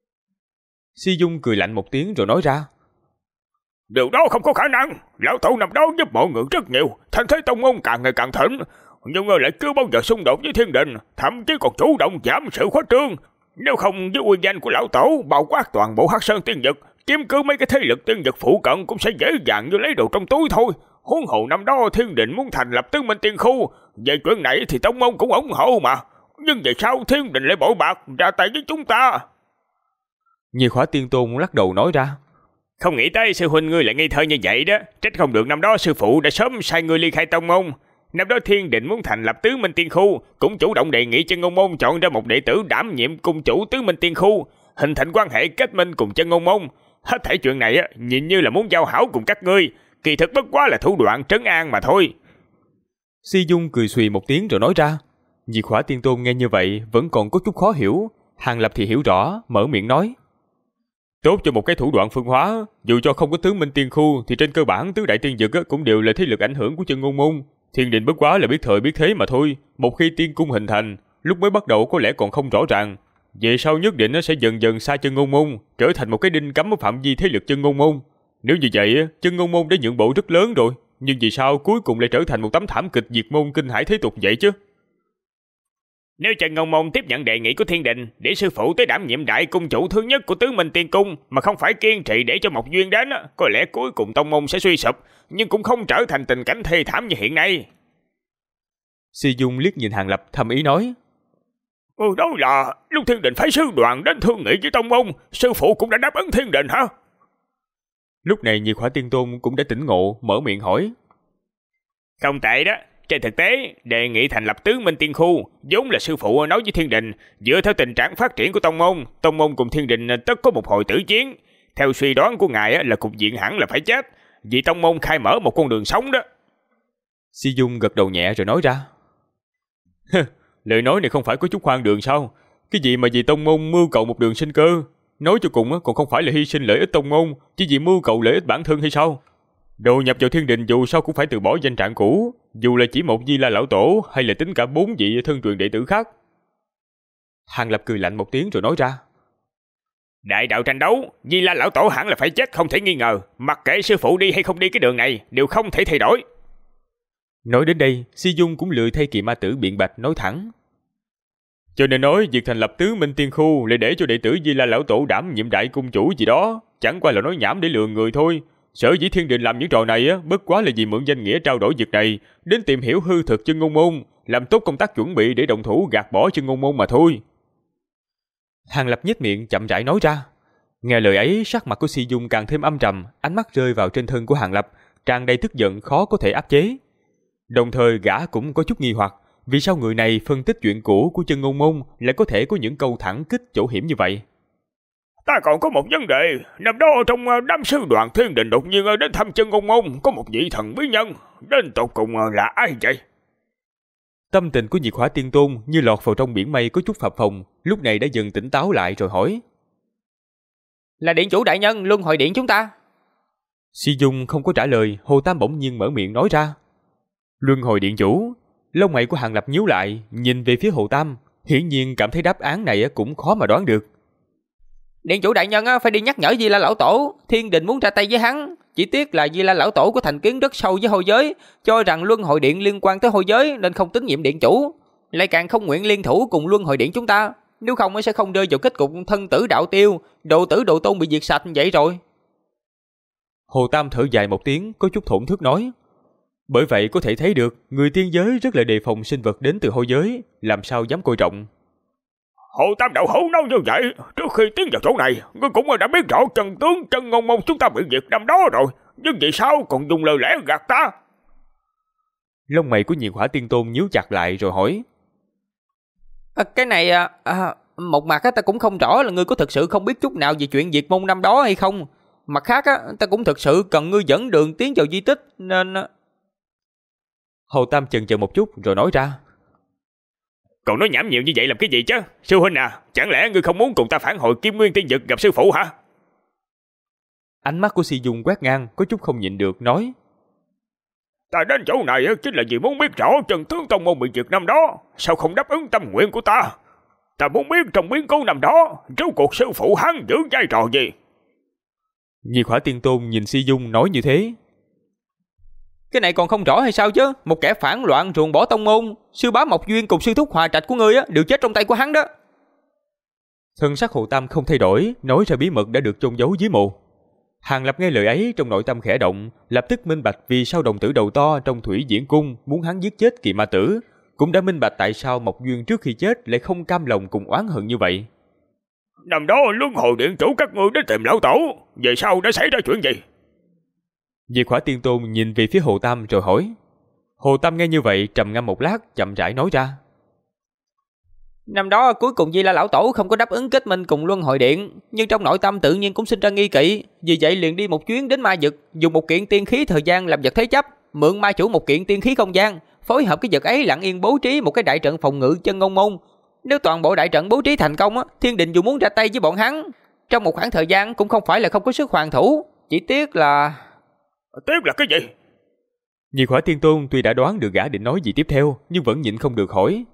Si Dung cười lạnh một tiếng rồi nói ra. Điều đó không có khả năng. Lão tổ năm đó giúp mọi người rất nhiều, thành thế tông môn càng ngày càng thịnh, nhưng lại chưa bao giờ xung đột với Thiên Đình, thậm chí còn chủ động giảm sự khuếch trương. Nếu không với uy danh của lão tổ bao quát toàn bộ Hắc Sơn tiên vực, chiếm cứ mấy cái thế lực tiên vực phụ cận cũng sẽ dễ dàng như lấy đồ trong túi thôi. Huống hồ năm đó Thiên Đình muốn thành lập Tứ Minh Tiên Khu, về chuyện này thì tông môn cũng ủng hộ mà. Nhưng về sau Thiên Đình lại bội bạc ra tay với chúng ta. Nhị Khỏa Tiên Tôn lắc đầu nói ra. Không nghĩ tới sư huynh ngươi lại ngây thơ như vậy đó. Trách không được năm đó sư phụ đã sớm sai ngươi ly khai tông môn. Năm đó Thiên Đình muốn thành lập Tứ Minh Tiên Khu, cũng chủ động đề nghị Chân Ngôn Môn chọn ra một đệ tử đảm nhiệm cung chủ Tứ Minh Tiên Khu, hình thành quan hệ kết minh cùng Chân Ngôn Môn. Hết thảy chuyện này nhìn như là muốn giao hảo cùng các ngươi, kỳ thực bất quá là thủ đoạn trấn an mà thôi. Si Dung cười xùy một tiếng rồi nói ra. Nhị Khỏa Tiên Tôn nghe như vậy vẫn còn có chút khó hiểu. Hàng Lập thì hiểu rõ, mở miệng nói. Tốt cho một cái thủ đoạn phân hóa, dù cho không có Tứ Minh Tiên Khu thì trên cơ bản tứ đại tiên vực cũng đều là thế lực ảnh hưởng của Chân Ngôn Môn. Thiên Đình bất quá là biết thời biết thế mà thôi. Một khi tiên cung hình thành, lúc mới bắt đầu có lẽ còn không rõ ràng, về sau nhất định nó sẽ dần dần xa Chân Ngôn Môn, trở thành một cái đinh cấm ở phạm vi thế lực Chân Ngôn Môn. Nếu như vậy, Chân Ngôn Môn đã nhượng bộ rất lớn rồi, nhưng vì sao cuối cùng lại trở thành một tấm thảm kịch diệt môn kinh hải thế tục vậy chứ? Nếu Chân Ngôn Môn tiếp nhận đề nghị của Thiên Đình để sư phụ tới đảm nhiệm đại cung chủ thứ nhất của Tứ Minh Tiên Cung, mà không phải kiên trì để cho Mộc Duyên đến, có lẽ cuối cùng tông môn sẽ suy sụp, nhưng cũng không trở thành tình cảnh thê thảm như hiện nay. Si Dung liếc nhìn Hàng Lập thầm ý nói. Đó là lúc Thiên Đình phái sứ đoàn đến thương nghị với tông môn, sư phụ cũng đã đáp ứng Thiên Đình hả? Lúc này Nhị Khỏa Tiên Tôn cũng đã tỉnh ngộ, mở miệng hỏi. Không tệ đó. Trên thực tế, đề nghị thành lập Tứ Minh Tiên Khu vốn là sư phụ nói với Thiên Đình, dựa theo tình trạng phát triển của tông môn cùng Thiên Đình tất có một hồi tử chiến. Theo suy đoán của ngài là cục diện hẳn là phải chết, vì tông môn khai mở một con đường sống đó. Si Dung gật đầu nhẹ rồi nói ra. Lời nói này không phải có chút khoan đường sao? Cái gì mà vì tông môn mưu cầu một đường sinh cơ, nói cho cùng còn không phải là hy sinh lợi ích tông môn, chỉ vì mưu cầu lợi ích bản thân hay sao? Đầu nhập vào Thiên Đình dù sao cũng phải từ bỏ danh trạng cũ, dù là chỉ một Di La lão tổ hay là tính cả 4 vị thân truyền đệ tử khác. Hàng Lập cười lạnh một tiếng rồi nói ra. Đại đạo tranh đấu, Di La lão tổ hẳn là phải chết không thể nghi ngờ, mặc kệ sư phụ đi hay không đi cái đường này đều không thể thay đổi. Nói đến đây, Si Dung cũng lười thay Kỳ Ma Tử biện bạch nói thẳng. Cho nên nói việc thành lập Tứ Minh Tiên Khu là để cho đệ tử Di La lão tổ đảm nhiệm đại cung chủ gì đó, chẳng qua là nói nhảm để lừa người thôi. Sở dĩ Thiên Đình làm những trò này bất quá là vì mượn danh nghĩa trao đổi việc này, đến tìm hiểu hư thực Chân Ngôn Môn, làm tốt công tác chuẩn bị để động thủ gạt bỏ Chân Ngôn Môn mà thôi. Hàng Lập nhếch miệng chậm rãi nói ra. Nghe lời ấy, sắc mặt của Si Dung càng thêm âm trầm, ánh mắt rơi vào trên thân của Hàng Lập, tràn đầy tức giận khó có thể áp chế. Đồng thời gã cũng có chút nghi hoặc, vì sao người này phân tích chuyện cũ của Chân Ngôn Môn lại có thể có những câu thẳng kích chỗ hiểm như vậy. Ta còn có một vấn đề, năm đó trong đám sư đoàn Thiên Đình đột nhiên đến thăm Chân Ngôn Môn có một vị thần bí nhân, đến tột cùng là ai vậy? Tâm tình của Nhị Khỏa Tiên Tôn như lọt vào trong biển mây có chút phập phồng, lúc này đã dần tỉnh táo lại rồi hỏi. Là điện chủ đại nhân Luân Hồi Điện chúng ta. Si Dung không có trả lời, Hồ Tam bỗng nhiên mở miệng nói ra. Luân Hồi Điện chủ. Lông mày của Hàng Lập nhíu lại, nhìn về phía Hồ Tam, hiển nhiên cảm thấy đáp án này cũng khó mà đoán được. Điện chủ đại nhân phải đi nhắc nhở Di La lão tổ, Thiên Đình muốn ra tay với hắn, chỉ tiếc là Di La lão tổ có thành kiến rất sâu với hôi giới, cho rằng Luân Hồi Điện liên quan tới hôi giới nên không tín nhiệm điện chủ, lại càng không nguyện liên thủ cùng Luân Hồi Điện chúng ta, nếu không sẽ không rơi vào kết cục thân tử đạo tiêu, độ tử độ tôn bị diệt sạch vậy rồi. Hồ Tam thở dài một tiếng, có chút thổn thức nói. Bởi vậy có thể thấy được, người tiên giới rất là đề phòng sinh vật đến từ hôi giới, làm sao dám coi trọng. Hồ Tam đạo hữu nói như vậy, trước khi tiến vào chỗ này, ngươi cũng đã biết rõ chân tướng Chân Ngôn Môn chúng ta bị diệt năm đó rồi, nhưng vì sao còn dùng lời lẽ gạt ta? Lông mày của Nhị Khỏa Tiên Tôn nhíu chặt lại rồi hỏi. Cái này một mặt ta cũng không rõ là ngươi có thực sự không biết chút nào về chuyện diệt môn năm đó hay không, mặt khác ta cũng thực sự cần ngươi dẫn đường tiến vào di tích nên... Hồ Tam chần chờ một chút rồi nói ra. Còn nói nhảm nhiều như vậy làm cái gì chứ? Sư huynh à, chẳng lẽ ngươi không muốn cùng ta phản hồi Kim Nguyên Tiên Dực gặp sư phụ hả? Ánh mắt của Si Dung quét ngang, có chút không nhịn được nói. Ta đến chỗ này chính là vì muốn biết rõ chân tướng tông môn bị diệt năm đó, sao không đáp ứng tâm nguyện của ta? Ta muốn biết trong biến cố năm đó, rốt cuộc sư phụ hắn giữ vai trò gì? Diệt Hỏa Tiên Tôn nhìn Si Dung nói như thế. Cái này còn không rõ hay sao chứ? Một kẻ phản loạn ruồng bỏ tông môn, sư bá Mộc Duyên cùng sư thúc Hòa Trạch của ngươi đều chết trong tay của hắn đó. Thân sắc Hồ Tam không thay đổi, nói ra bí mật đã được chôn giấu dưới mộ. Hàng Lập nghe lời ấy trong nội tâm khẽ động, lập tức minh bạch vì sao đồng tử đầu to trong Thủy Diễn Cung muốn hắn giết chết Kỳ Ma Tử, cũng đã minh bạch tại sao Mộc Duyên trước khi chết lại không cam lòng cùng oán hận như vậy. Năm đó Luân Hồi Điện chủ các ngươi đến tìm lão tổ, về sau đã xảy ra chuyện gì? Diệt Hỏa Tiên Tôn nhìn về phía Hồ Tam rồi hỏi. Hồ Tam nghe như vậy trầm ngâm một lát, chậm rãi nói ra. Năm đó cuối cùng Di La lão tổ không có đáp ứng kết minh cùng Luân Hồi Điện, nhưng trong nội tâm tự nhiên cũng sinh ra nghi kỵ, vì vậy liền đi một chuyến đến ma vực, dùng một kiện tiên khí thời gian làm vật thế chấp, mượn ma chủ một kiện tiên khí không gian, phối hợp cái vật ấy lặng yên bố trí một cái đại trận phòng ngự chân ngôn môn. Nếu toàn bộ đại trận bố trí thành công Thiên Đình dù muốn ra tay với bọn hắn, trong một khoảng thời gian cũng không phải là không có sức hoàn thủ, chỉ tiếc là cái gì? Diệt Hỏa Tiên Tôn tuy đã đoán được gã định nói gì tiếp theo, nhưng vẫn nhịn không được hỏi.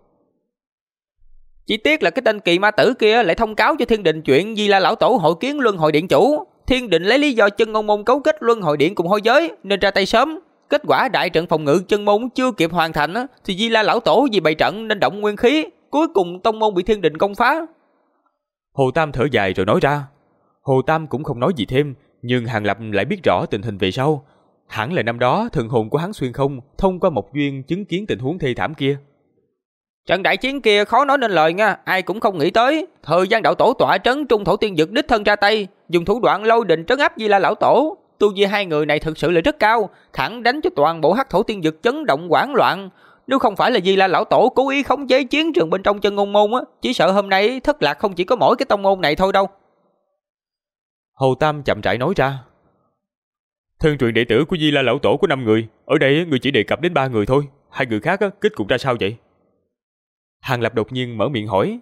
Chỉ tiếc là cái tên Kỳ Ma Tử kia lại thông cáo cho Thiên Đình chuyện Di La lão tổ hội kiến Luân Hồi Điện chủ. Thiên Đình lấy lý do chân ngôn môn cấu kết Luân Hồi Điện cùng hôi giới nên ra tay sớm. Kết quả đại trận phòng ngự chân môn chưa kịp hoàn thành thì Di La lão tổ vì bày trận nên động nguyên khí, cuối cùng tông môn bị Thiên Đình công phá. Hồ Tam thở dài rồi nói ra. Hồ Tam cũng không nói gì thêm, nhưng Hàng Lập lại biết rõ tình hình về sau. Hẳn là năm đó thần hồn của hắn xuyên không thông qua Mộc Duyên chứng kiến tình huống thê thảm kia. Trận đại chiến kia khó nói nên lời nha, ai cũng không nghĩ tới. Thời gian đạo tổ tọa trấn Trung Thổ Tiên Dực đích thân ra tay, dùng thủ đoạn lôi đình trấn áp Di La lão tổ. Tu vi hai người này thực sự là rất cao, thẳng đánh cho toàn bộ Hắc Thổ Tiên Dực chấn động hoảng loạn. Nếu không phải là Di La lão tổ cố ý khống chế chiến trường bên trong chân ngôn môn chỉ sợ hôm nay thất lạc không chỉ có mỗi cái tông môn này thôi đâu. Hồ Tam chậm rãi nói ra. Thân truyền đệ tử của Di La lão tổ có 5 người, ở đây người chỉ đề cập đến 3 người thôi, 2 người khác kết cục ra sao vậy? Hàng Lập đột nhiên mở miệng hỏi.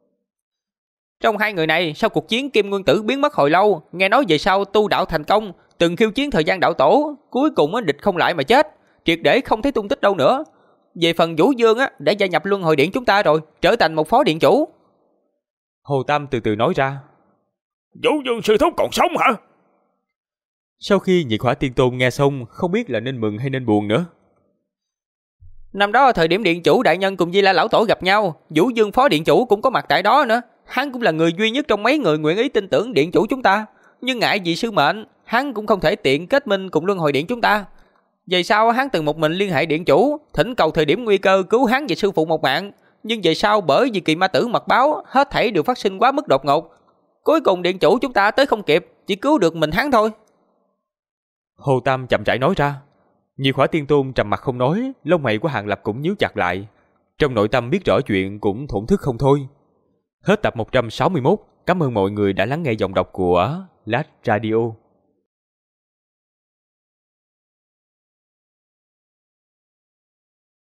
Trong 2 người này, sau cuộc chiến Kim Nguyên Tử biến mất hồi lâu, nghe nói về sau tu đạo thành công, từng khiêu chiến thời gian đạo tổ, cuối cùng địch không lại mà chết, triệt để không thấy tung tích đâu nữa. Về phần Vũ Dương đã gia nhập Luân Hồi Điện chúng ta rồi, trở thành một phó điện chủ. Hồ Tam từ từ nói ra. Vũ Dương sư thúc còn sống hả? Sau khi Diệt Hỏa Tiên Tôn nghe xong, không biết là nên mừng hay nên buồn nữa. Năm đó thời điểm điện chủ đại nhân cùng Di La lão tổ gặp nhau, Vũ Dương phó điện chủ cũng có mặt tại đó nữa. Hắn cũng là người duy nhất trong mấy người nguyện ý tin tưởng điện chủ chúng ta, nhưng ngại vì sư mệnh, hắn cũng không thể tiện kết minh cùng Luân Hồi Điện chúng ta. Về sau hắn từng một mình liên hệ điện chủ, thỉnh cầu thời điểm nguy cơ cứu hắn và sư phụ một mạng, nhưng về sau bởi vì Kỳ Ma Tử mật báo, hết thảy đều phát sinh quá mức đột ngột. Cuối cùng điện chủ chúng ta tới không kịp, chỉ cứu được mình hắn thôi. Hồ Tam chậm rãi nói ra. Diệt Hỏa Tiên Tôn trầm mặt không nói, lông mày của Hàng Lập cũng nhíu chặt lại. Trong nội tâm biết rõ chuyện cũng thổn thức không thôi. Hết tập 161, cảm ơn mọi người đã lắng nghe giọng đọc của Last Radio.